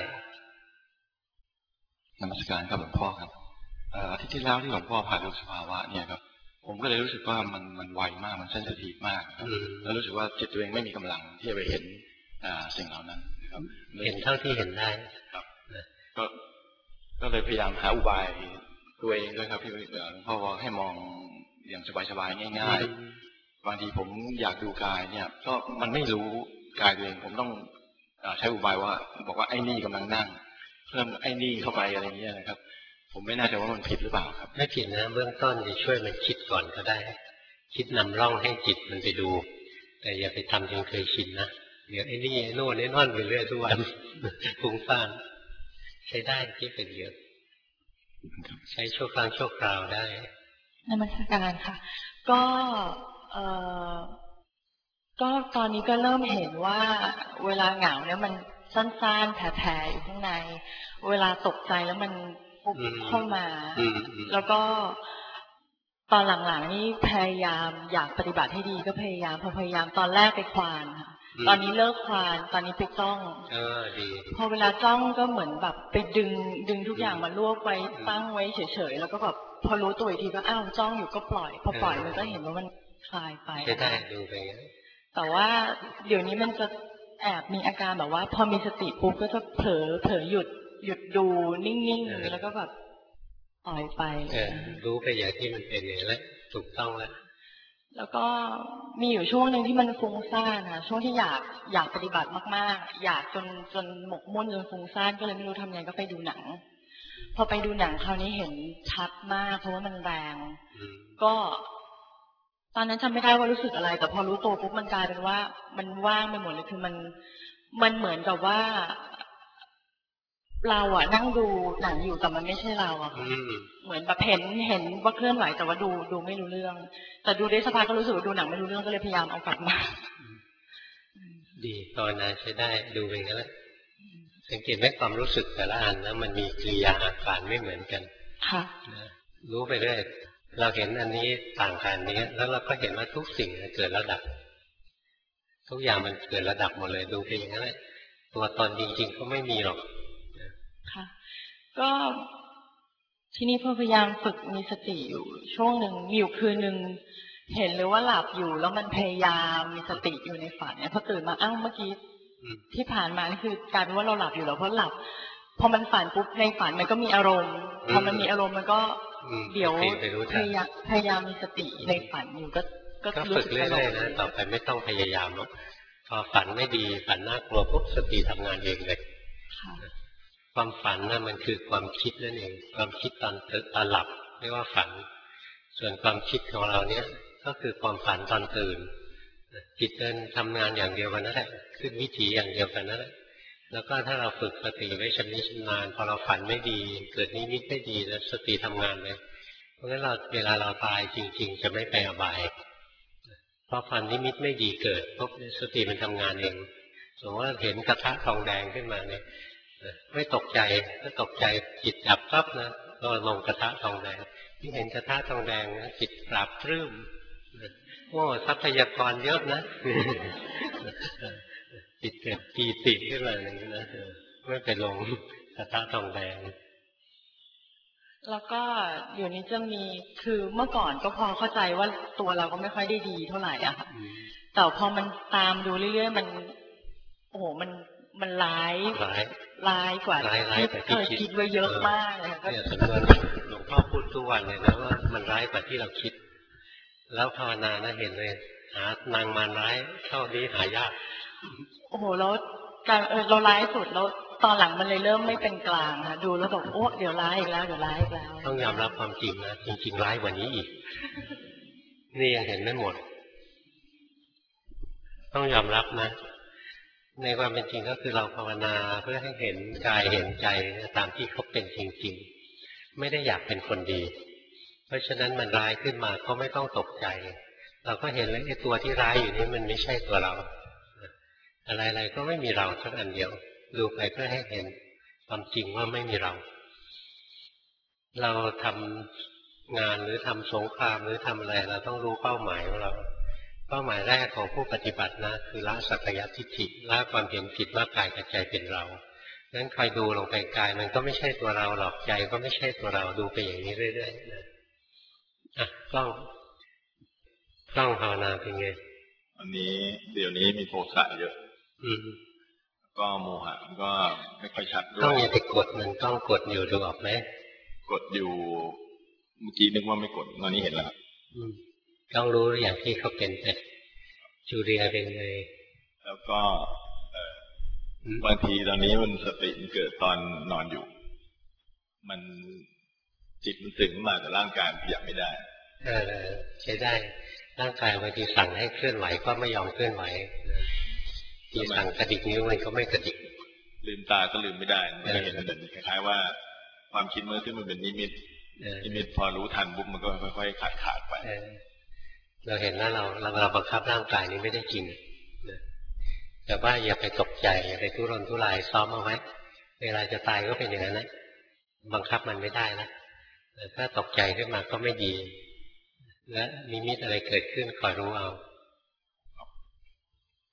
[SPEAKER 9] นมัสการครับหลวงพ่อครับอาทิตย์ที่แล้วที่หลวงพ่อผ่านดูสภาวะเนี่ยครับผมก็เลยรู้สึกว่ามันมันไวมากมันเซนซิทีฟมากแล้วรู้สึกว่าจิตตัวเองไม่มีกำลังที่จะไปเห็นสิ่งเหล่านั้นครับ
[SPEAKER 1] เห็นเท่าที่เห็นได้
[SPEAKER 9] ครับก็ก็เลยพยายามหาอุบายตัวเองด้วยครับที่หลวงพ่อบอกให้มองอย่างสบายๆง่ายๆบางทีผมอยากดูกายเนี่ยก็มันไม่รู้กายตัวเองผมต้องใช้อุบายว่าบอกว่าไอ้นี่กำลังนั่งเพิ่มไอ้นี่เข้าไปอะไรเงี้ยนะครับผมไม่แน่ใจว่ามันผิดหรือเปล่าครับ
[SPEAKER 1] ไม่ผิดนะเบื้องต้นจะช่วยมันคิดก่อนก็ได้คิดนำร่องให้จิตมันไปดูแต่อย่าไปทำจนเคยชินนะเดี๋ยวไอ้นี่ไอ้โน่นไอ้นั่นไปเรื่อยทุกวันฟุ้งซ่านใช้ได้ที่เป็นเยอะใช้ชั่วครั้งชั่วคราวได้
[SPEAKER 3] นมัสการค่ะก็เอ่อก็ตอนนี้ก็เริ่มเห็นว่าเวลาเหงาเนี่ยมันสั้นๆแผ่ๆอยู่ข้างในเวลาตกใจแล้วมันปุ๊บเข้ามาแล้วก็ตอนหลังๆนี่พยายามอยากปฏิบัติให้ดีก็พยายามพอพยายามตอนแรกไปควานค่ะตอนนี้เลิกควานตอนนี้ไปจ้อง
[SPEAKER 1] เออดี
[SPEAKER 3] พอเวลาจ้องก็เหมือนแบบไปดึงดึงทุกอย่างมารวบไว้ตั้งไว้เฉยๆแล้วก็แบบพอรู้ตัวอีกทีก็อ้าวจ้องอยู่ก็ปล่อยพอปล่อยมันก็เห็นว่ามันคลายไป
[SPEAKER 1] ใช่ได้ดูไป
[SPEAKER 3] แต่ว่าเดี๋ยวนี้มันจะแอบมีอาการแบบว่าพอมีสติปุ๊บก็จะเผลอเผลอหยุดหยุดดูนิ่งๆแล้วก็แบบปล่อยไป
[SPEAKER 1] รู้ไปอย่างที่มันเป็นอย่างนี้แล้วถูกต้องแล้ว
[SPEAKER 3] แล้วก็มีอยู่ช่วงหนึ่งที่มันฟุ้งซ่านค่ะช่วงที่อยากอยากปฏิบัติมากๆอยากจนจนหมกมุ่นจนฟุ้งซ่านก็เลยไม่รู้ทำไงก็ไปดูหนังพอไปดูหนังคราวนี้เห็นชัดมากเพราะว่ามันแรงก็ตอนนั้นจำไม่ได้ว่ารู้สึกอะไรแต่พอรู้ตัวปุ๊บมันกลายเป็นว่ามันว่างไปหมดเลยคือมันมันเหมือนกับว่าเราอะนั่งดูหนังอยู่แต่มันไม่ใช่เราอะค่ะเหมือนแบบเห็นเห็นว่าเคลื่อนไหวแต่ว่าดูดูไม่รู้เรื่องแต่ดูได้สักพักก็รู้สึกว่าดูหนังไม่รู้เรื่องก็เลยพยายามเอากลับมา
[SPEAKER 1] ดีตอนนั้นใช้ได้ดูไปงั้นแหละสังเกตไหมความรู้สึกแต่ละอันนะมันมีกิริยาอาการไม่เหมือนกัน
[SPEAKER 3] ค่ะ
[SPEAKER 1] รู้ไปเรื่อยเราเห็นอันนี้ต่างกันนี้แล้วเราก็เห็นว่าทุกสิ่งเกิดระดับทุกอย่างมันเกิดระดับหมดเลยดูไปอย่างนั้นแหละตัวตนจริงๆก็ไม่มีหรอก
[SPEAKER 3] ค่ะก็ที่นี่พยายามฝึกมีสติอยู่ช่วงหนึ่งมีอยู่คืนหนึ่งเห็นเลยว่าหลับอยู่แล้วมันพยายามมีสติอยู่ในฝันเนี่ยพอตื่นมาอ้าวเมื่อกี้ที่ผ่านมานี่คือกลายเป็นว่าเราหลับอยู่แล้วเพราะหลับพอมันฝันปุ๊บในฝันมันก็มีอารมณ์พอมันมีอารมณ์มันก็เดี๋ยวพยายามพยายามมีสติในฝันอยู่ก็
[SPEAKER 1] ก็ฝึกเรื่อยๆนะต่อไปไม่ต้องพยายามหรอกพอฝันไม่ดีฝันน่ากลัวปุ๊บสติทำงานเองเลยความฝันน่ะมันคือความคิดนั่นเองความคิดตอนตอนหลับเรียกว่าฝันส่วนความคิดของเราเนี้ยก็คือความฝันตอนตื่นจิตเดินทำงานอย่างเดียวกันนั่นแหละขึ้นวิถีอย่างเดียวกันนั่นแหละแล้วก็ถ้าเราฝึกสติไว้ชำนิชำนาญพอเราฝันไม่ดีเกิดนิมิตไม่ดีแล้วสติทำงานเลยเพราะงั้นเราเวลาเราตายจริงๆจะไม่ไปอบายเพราะฝันนิมิตไม่ดีเกิดปุ๊บสติมันทำงานเองสมมติว่าเห็นกระทะทองแดงขึ้นมาเนี่ยไม่ตกใจถ้าตกใจจิตจับปั๊บนะก็ลงกระทะทองแดงที่เห็นกระทะทองแดงนะจิตปราบปลื้มโอ้ทรัพยากรเยอะนะจิตเกิดปีติขึ้นมาอย่างนี้นะไม่ไปลงกระทะทองแดง
[SPEAKER 3] แล้วก็อยู่นี้จะมีคือเมื่อก่อนก็พอเข้าใจว่าตัวเราก็ไม่ค่อยได้ดีเท่าไหร่อะค่ะแต่พอมันตามดูเรื่อยๆมันโอ้โหมันมันร้ายร้ายกว่าที่เคยคิดไว้เยอะมากเลยค่ะ
[SPEAKER 1] เนี่ยสำนวนหลวงพ่อพูดทุกวันเลยนะว่ามันร้ายกว่าที่เราคิดแล้วภาวนานะเห็นเลยหานางมารร้ายเท่านี้หายาก
[SPEAKER 3] โอ้โหแล้วการเออเราร้ายสุดแล้วตอนหลังมันเลยเริ่มไม่เป็นกลางค่ะดูแล้วแบบโอ้เดี๋ยวร้ายอีกแล้วเดี๋ยวร้ายอีกแล้ว
[SPEAKER 1] ต้องยอมรับความจริงนะจริงๆร้ายกว่านี้อีกนี่ยังเห็นไม่หมดต้องยอมรับนะในความเป็นจริงก็คือเราภาวนาเพื่อให้เห็นกายเห็นใจตามที่เขาเป็นจริงๆไม่ได้อยากเป็นคนดีเพราะฉะนั้นมันร้ายขึ้นมาก็ไม่ต้องตกใจเราก็เห็นเลยไอ้ตัวที่ร้ายอยู่นี้มันไม่ใช่ตัวเราอะไรๆก็ไม่มีเราสักอันเดียวดูไปเพื่อให้เห็นความจริงว่าไม่มีเราเราทำงานหรือทำสงครามหรือทำอะไรเราต้องรู้เป้าหมายของเราเป้าหมายแรกของผู้ปฏิบัตินะคือละสักยทิฏฐิละความเห็นผิดว่ากายกับใจเป็นเรางั้นคอยดูลงไปกายมันก็ไม่ใช่ตัวเราหรอกใจก็ไม่ใช่ตัวเราดูไปอย่างนี้เรื่อยๆนะอ่ะกล้องกล้องภาวนาเป็นไง
[SPEAKER 10] อันนี้เดี๋ยวนี้มีโทสะเยอะ
[SPEAKER 1] อืม
[SPEAKER 10] ก็โมหะก็ไม่ค่อยชัดด้วย
[SPEAKER 1] ต้องอย่าไปกดมันต้องกดอยู่ดูออกไหม
[SPEAKER 10] กดอยู่เมื่อกี้นึกว่าไม่กดตอนนี้เห็นแล้ว
[SPEAKER 1] ต้องรู้อย่างที่เขาเป็นแต่จูเรียเป็นไง
[SPEAKER 10] แล้วก็บางทีตอนนี้มันสติมันเกิดตอนนอนอยู่มันจิตมันตื่นขึ้นมาแต่ร่างกายขยับไม่ได้
[SPEAKER 1] เออใช้ได้ร่างกายบางทีสั่งให้เคลื่อนไหวก็ไม่ยอมเคลื่อนไหวทีสั่งกระดิกนิ้วมันก็ไม่กระดิก
[SPEAKER 10] ลืมตาก็ลืมไม่ได้ไม่เห็นมันคล้ายๆว่าความคิดเมื่อที่มันเป็นนิมิตนิมิตพอรู้ทันปุ๊บมันก็ค่อยๆขาดขาดไป
[SPEAKER 1] เราเห็นแล้วเราเราเราบังคับร่างกายนี้ไม่ได้จริงแต่ว่าอย่าไปตกใจอย่าไปทุรนทุรายซ้อมเอาไว้เวลาจะตายก็เป็นอย่างนั้นนะบังคับมันไม่ได้นะถ้าตกใจขึ้นมาก็ไม่ดีและนิมิตอะไรเกิดขึ้นคอยรู้เอา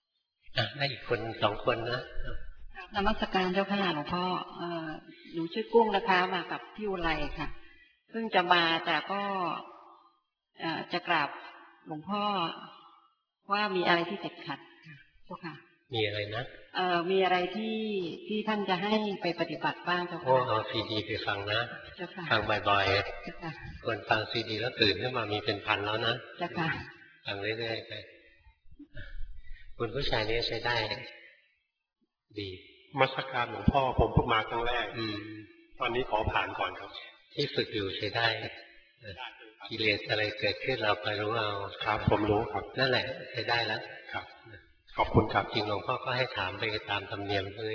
[SPEAKER 1] อ่ะได้อีกคนสองคนนะ
[SPEAKER 2] นมัสการเจ้าค่ะหลวงพ่อหนูชื่อกุ้งนะคะมากับพี่อุไรค่ะเพิ่งจะมาแต่ก็จะกราบหลวงพ่อว่ามีอะไรที่ติดขัดเจ้าค่ะ
[SPEAKER 1] มีอะไรนะ
[SPEAKER 2] เอ่อมีอะไรที่ที่ท่านจะให้ไปปฏิบัติบ้างเจ้าค่ะ
[SPEAKER 1] โอ้เอาซีดีไปฟังนะฟังบ่อยๆควรฟังซีดีแล้วตื่นขึ้นมามีเป็นพันแล้วนะ
[SPEAKER 2] เจ้าค่ะ
[SPEAKER 1] ฟังเรื่อยๆไปคุณผู้ชายนี้ใช้ได้ดี
[SPEAKER 11] มัสการหลวงพ่อผมเพิ่งมาครั้งแรก
[SPEAKER 1] อืม
[SPEAKER 11] ตอนนี้ขอผ่านก่อนครับ
[SPEAKER 1] ที่ฝึกอยู่ใช้ได้กิเลสอะไรเกิดขึ้นเราไปรู้เอา
[SPEAKER 11] ครับผมรู้ครับ
[SPEAKER 1] นั่นแหละใช้ได้แล้ว
[SPEAKER 11] ครับขอบคุณครับ
[SPEAKER 1] จริงหลวงพ่อก็ให้ถามไปตามธรรมเนียมเลย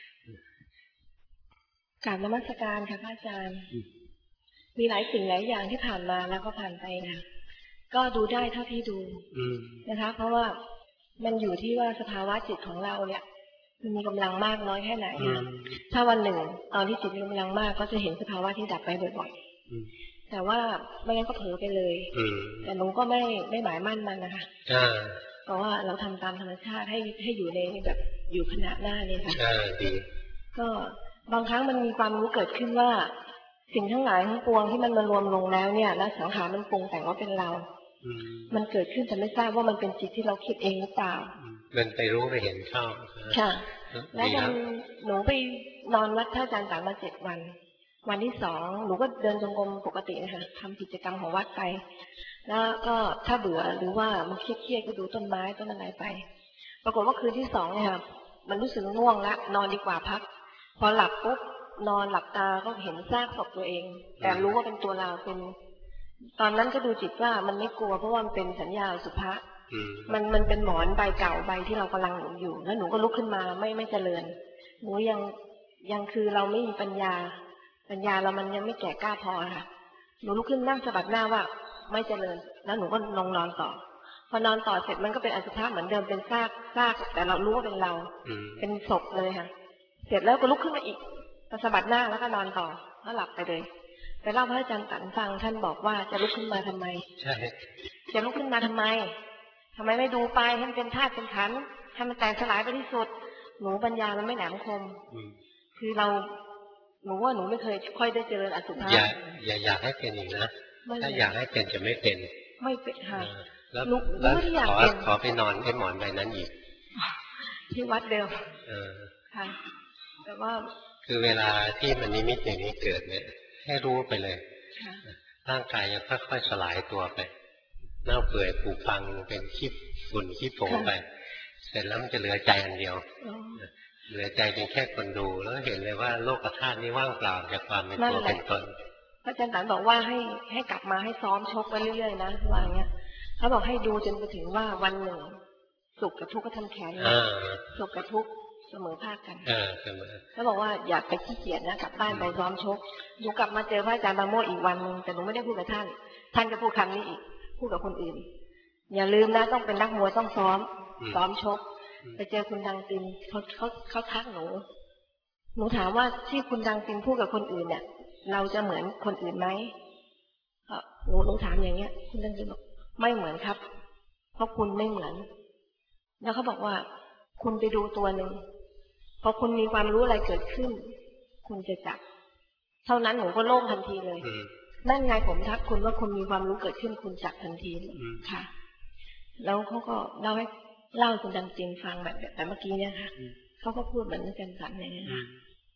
[SPEAKER 12] กราบนมัสการค่ะพระอาจารย์มีหลายสิ่งหลายอย่างที่ผ่านมาแล้วก็ผ่านไปนะก็ดูได้เท่าที่ดูนะคะเพราะว่ามันอยู่ที่ว่าสภาวะจิตของเราเนี่ยมันมีกำลังมากน้อยแค่ไหนนะถ้าวันหนึ่งตอนที่จิตมีกำลังมากก็จะเห็นสภาวะที่ดับไปบ่อยๆแต่ว่าไม่งั้นก็เผลอไปเลยแต่หนูก็ไม่ไม่หมายมั่นมันนะคะเพราะว่าเราทำตามธรรมชาติให้ให้อยู่ในแบบอยู่ขณะหน้าเลยค่ะก็บางครั้งมันมีความรู้เกิดขึ้นว่าสิ่งทั้งหลายทั้งปวงที่มันมารวมลงแล้วเนี่ยแล้วสังขารมันปรุงแต่งว่าเป็นเรามันเกิดขึ้นแต่ไม่ทราบว่ามันเป็นจิตที่เราคิดเองหรือเปล่า
[SPEAKER 1] มันไปรู้ไปเห็นเข้า
[SPEAKER 12] ค่ะแล้วมันหนูไปนอนวัดท่าจานตามมาเจ็ดวันวันที่สองหนูก็เดินจงกรมปกตินะคะทำกิจกรรมของวัดไปแล้วก็ถ้าเบื่อหรือว่ามันเครียดๆก็ดูต้นไม้ต้นอะไรไปปรากฏว่าคืนที่สองเนี่ยค่ะมันรู้สึกง่วงละนอนดีกว่าพักพอหลับปุ๊บนอนหลับตาก็เห็นซากศพตัวเองแต่รู้ว่าเป็นตัวเราเป็นตอนนั้นก็ดูจิตว่ามันไม่กลัวเพราะว่ามันเป็นสัญญาสุภะมันมันเป็นหมอนใบเก่าใบที่เรากำลังหนุนอยู่แล้วหนูก็ลุกขึ้นมาไม่ไม่เจริญหนูยังยังคือเราไม่มีปัญญาปัญญาเรามันยังไม่แก่กล้าพอค่ะหนูลุกขึ้นนั่งสะบัดหน้าว่าไม่เจริญแล้วหนูก็ลงนอนต่อพอนอนต่อเสร็จมันก็เป็นอสุภะเหมือนเดิมเป็นซากซากแต่เรารู้ว่าเป็นเราเป็นศพเลยค่ะเสร็จแล้วก็ลุกขึ้นมาอีกสะบัดหน้าแล้วก็นอนต่อแล้วหลับไปเลยไปเล่าพระอาจารย์ตันฟังท่านบอกว่าจะลุกขึ้นมาทำไม
[SPEAKER 1] ใช่
[SPEAKER 12] จะลุกขึ้นมาทำไมทำไมไม่ดูไปให้มันเป็นธาตุเป็นขันธ์ให้มันแตกสลายไปที่สุดหนูปัญญามันไม่แหลมคมคือเราหนูว่าหนูไม่เคยค่อยได้เจริญอสุภะ
[SPEAKER 1] อย่าอย่าอยากให้เป็นอีกนะถ้าอยากให้เป็นจะไม่เป็น
[SPEAKER 12] ไม่เป็นค่ะ
[SPEAKER 1] แล้วแล้วขอขอไปนอนให้หมอนใบนั้นอีก
[SPEAKER 12] ที่วัดเดิม
[SPEAKER 1] เออ
[SPEAKER 12] ค่ะแต่ว่า
[SPEAKER 1] คือเวลาที่มันนิมิตอย่างนี้เกิดเนี่ยให้รู้ไปเลยร่างกายยังค่อยๆสลายตัวไปเน่าเปื่อยผุพังเป็นขี้ฝุ่นขี้ผงไปเสร็จแล้วมันจะเหลือใจอันเดียวเหลือใจเป็นแค่คนดูแล้วเห็นเลยว่าโลกธาตุนี้ว่างเปล่าจากความเป็นตัวเป็นตน
[SPEAKER 12] พระอาจารย์ตันบอกว่าให้ให้กลับมาให้ซ้อมชกไปเรื่อยๆนะว่าอย่างเงี้ยเขาบอกให้ดูจนไปถึงว่าวันหนึ่งสุขกับทุกข์ก็ทำแขนสุขกับทุกข์เสมอภาคกัน
[SPEAKER 1] เออเสมอ
[SPEAKER 12] เขาบอกว่าอยากไปขี้เกียจนะกลับบ้านไปซ้อมชกหนูกลับมาเจอพระอาจารย์บาโมอีกวันนึงแต่หนูไม่ได้พูดกับท่านท่านก็พูดคำนี้อีกพูดกับคนอื่นอย่าลืมนะต้องเป็นนักมวยต้องซ้อมซ้อมชกไปเจอคุณดังตินเขาเขาเขาทักหนูหนูถามว่าที่คุณดังตินพูดกับคนอื่นเนี่ยเราจะเหมือนคนอื่นไหมหนูหนูถามอย่างเงี้ยคุณดังตินบอกไม่เหมือนครับเพราะคุณไม่เหมือนแล้วเขาบอกว่าคุณไปดูตัวหนึ่งพอคุณมีความรู้อะไรเกิดขึ้นคุณจะจับเท่านั้นหนูก็โล่งทันทีเลยนั่นไงผมทักคุณว่าคุณมีความรู้เกิดขึ้นคุณจับทันทีค่ะแล้วเขาก็เล่าให้เล่าคุณดังตินฟังแบบแบบเมื่อกี้เนี่ยค่ะเขาก็พูดเหมือนกันสันอย่างนี้ค่ะ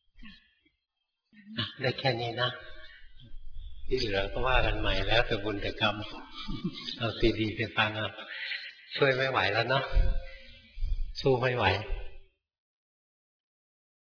[SPEAKER 1] ได้แค่นี้นะที่เหลือก็ว่ากันใหม่แล้วแต่บุญแต่กรรมเอาซีดีไปฟังอ่ะช่วยไม่ไหวแล้วเนาะสู้ไม่ไหว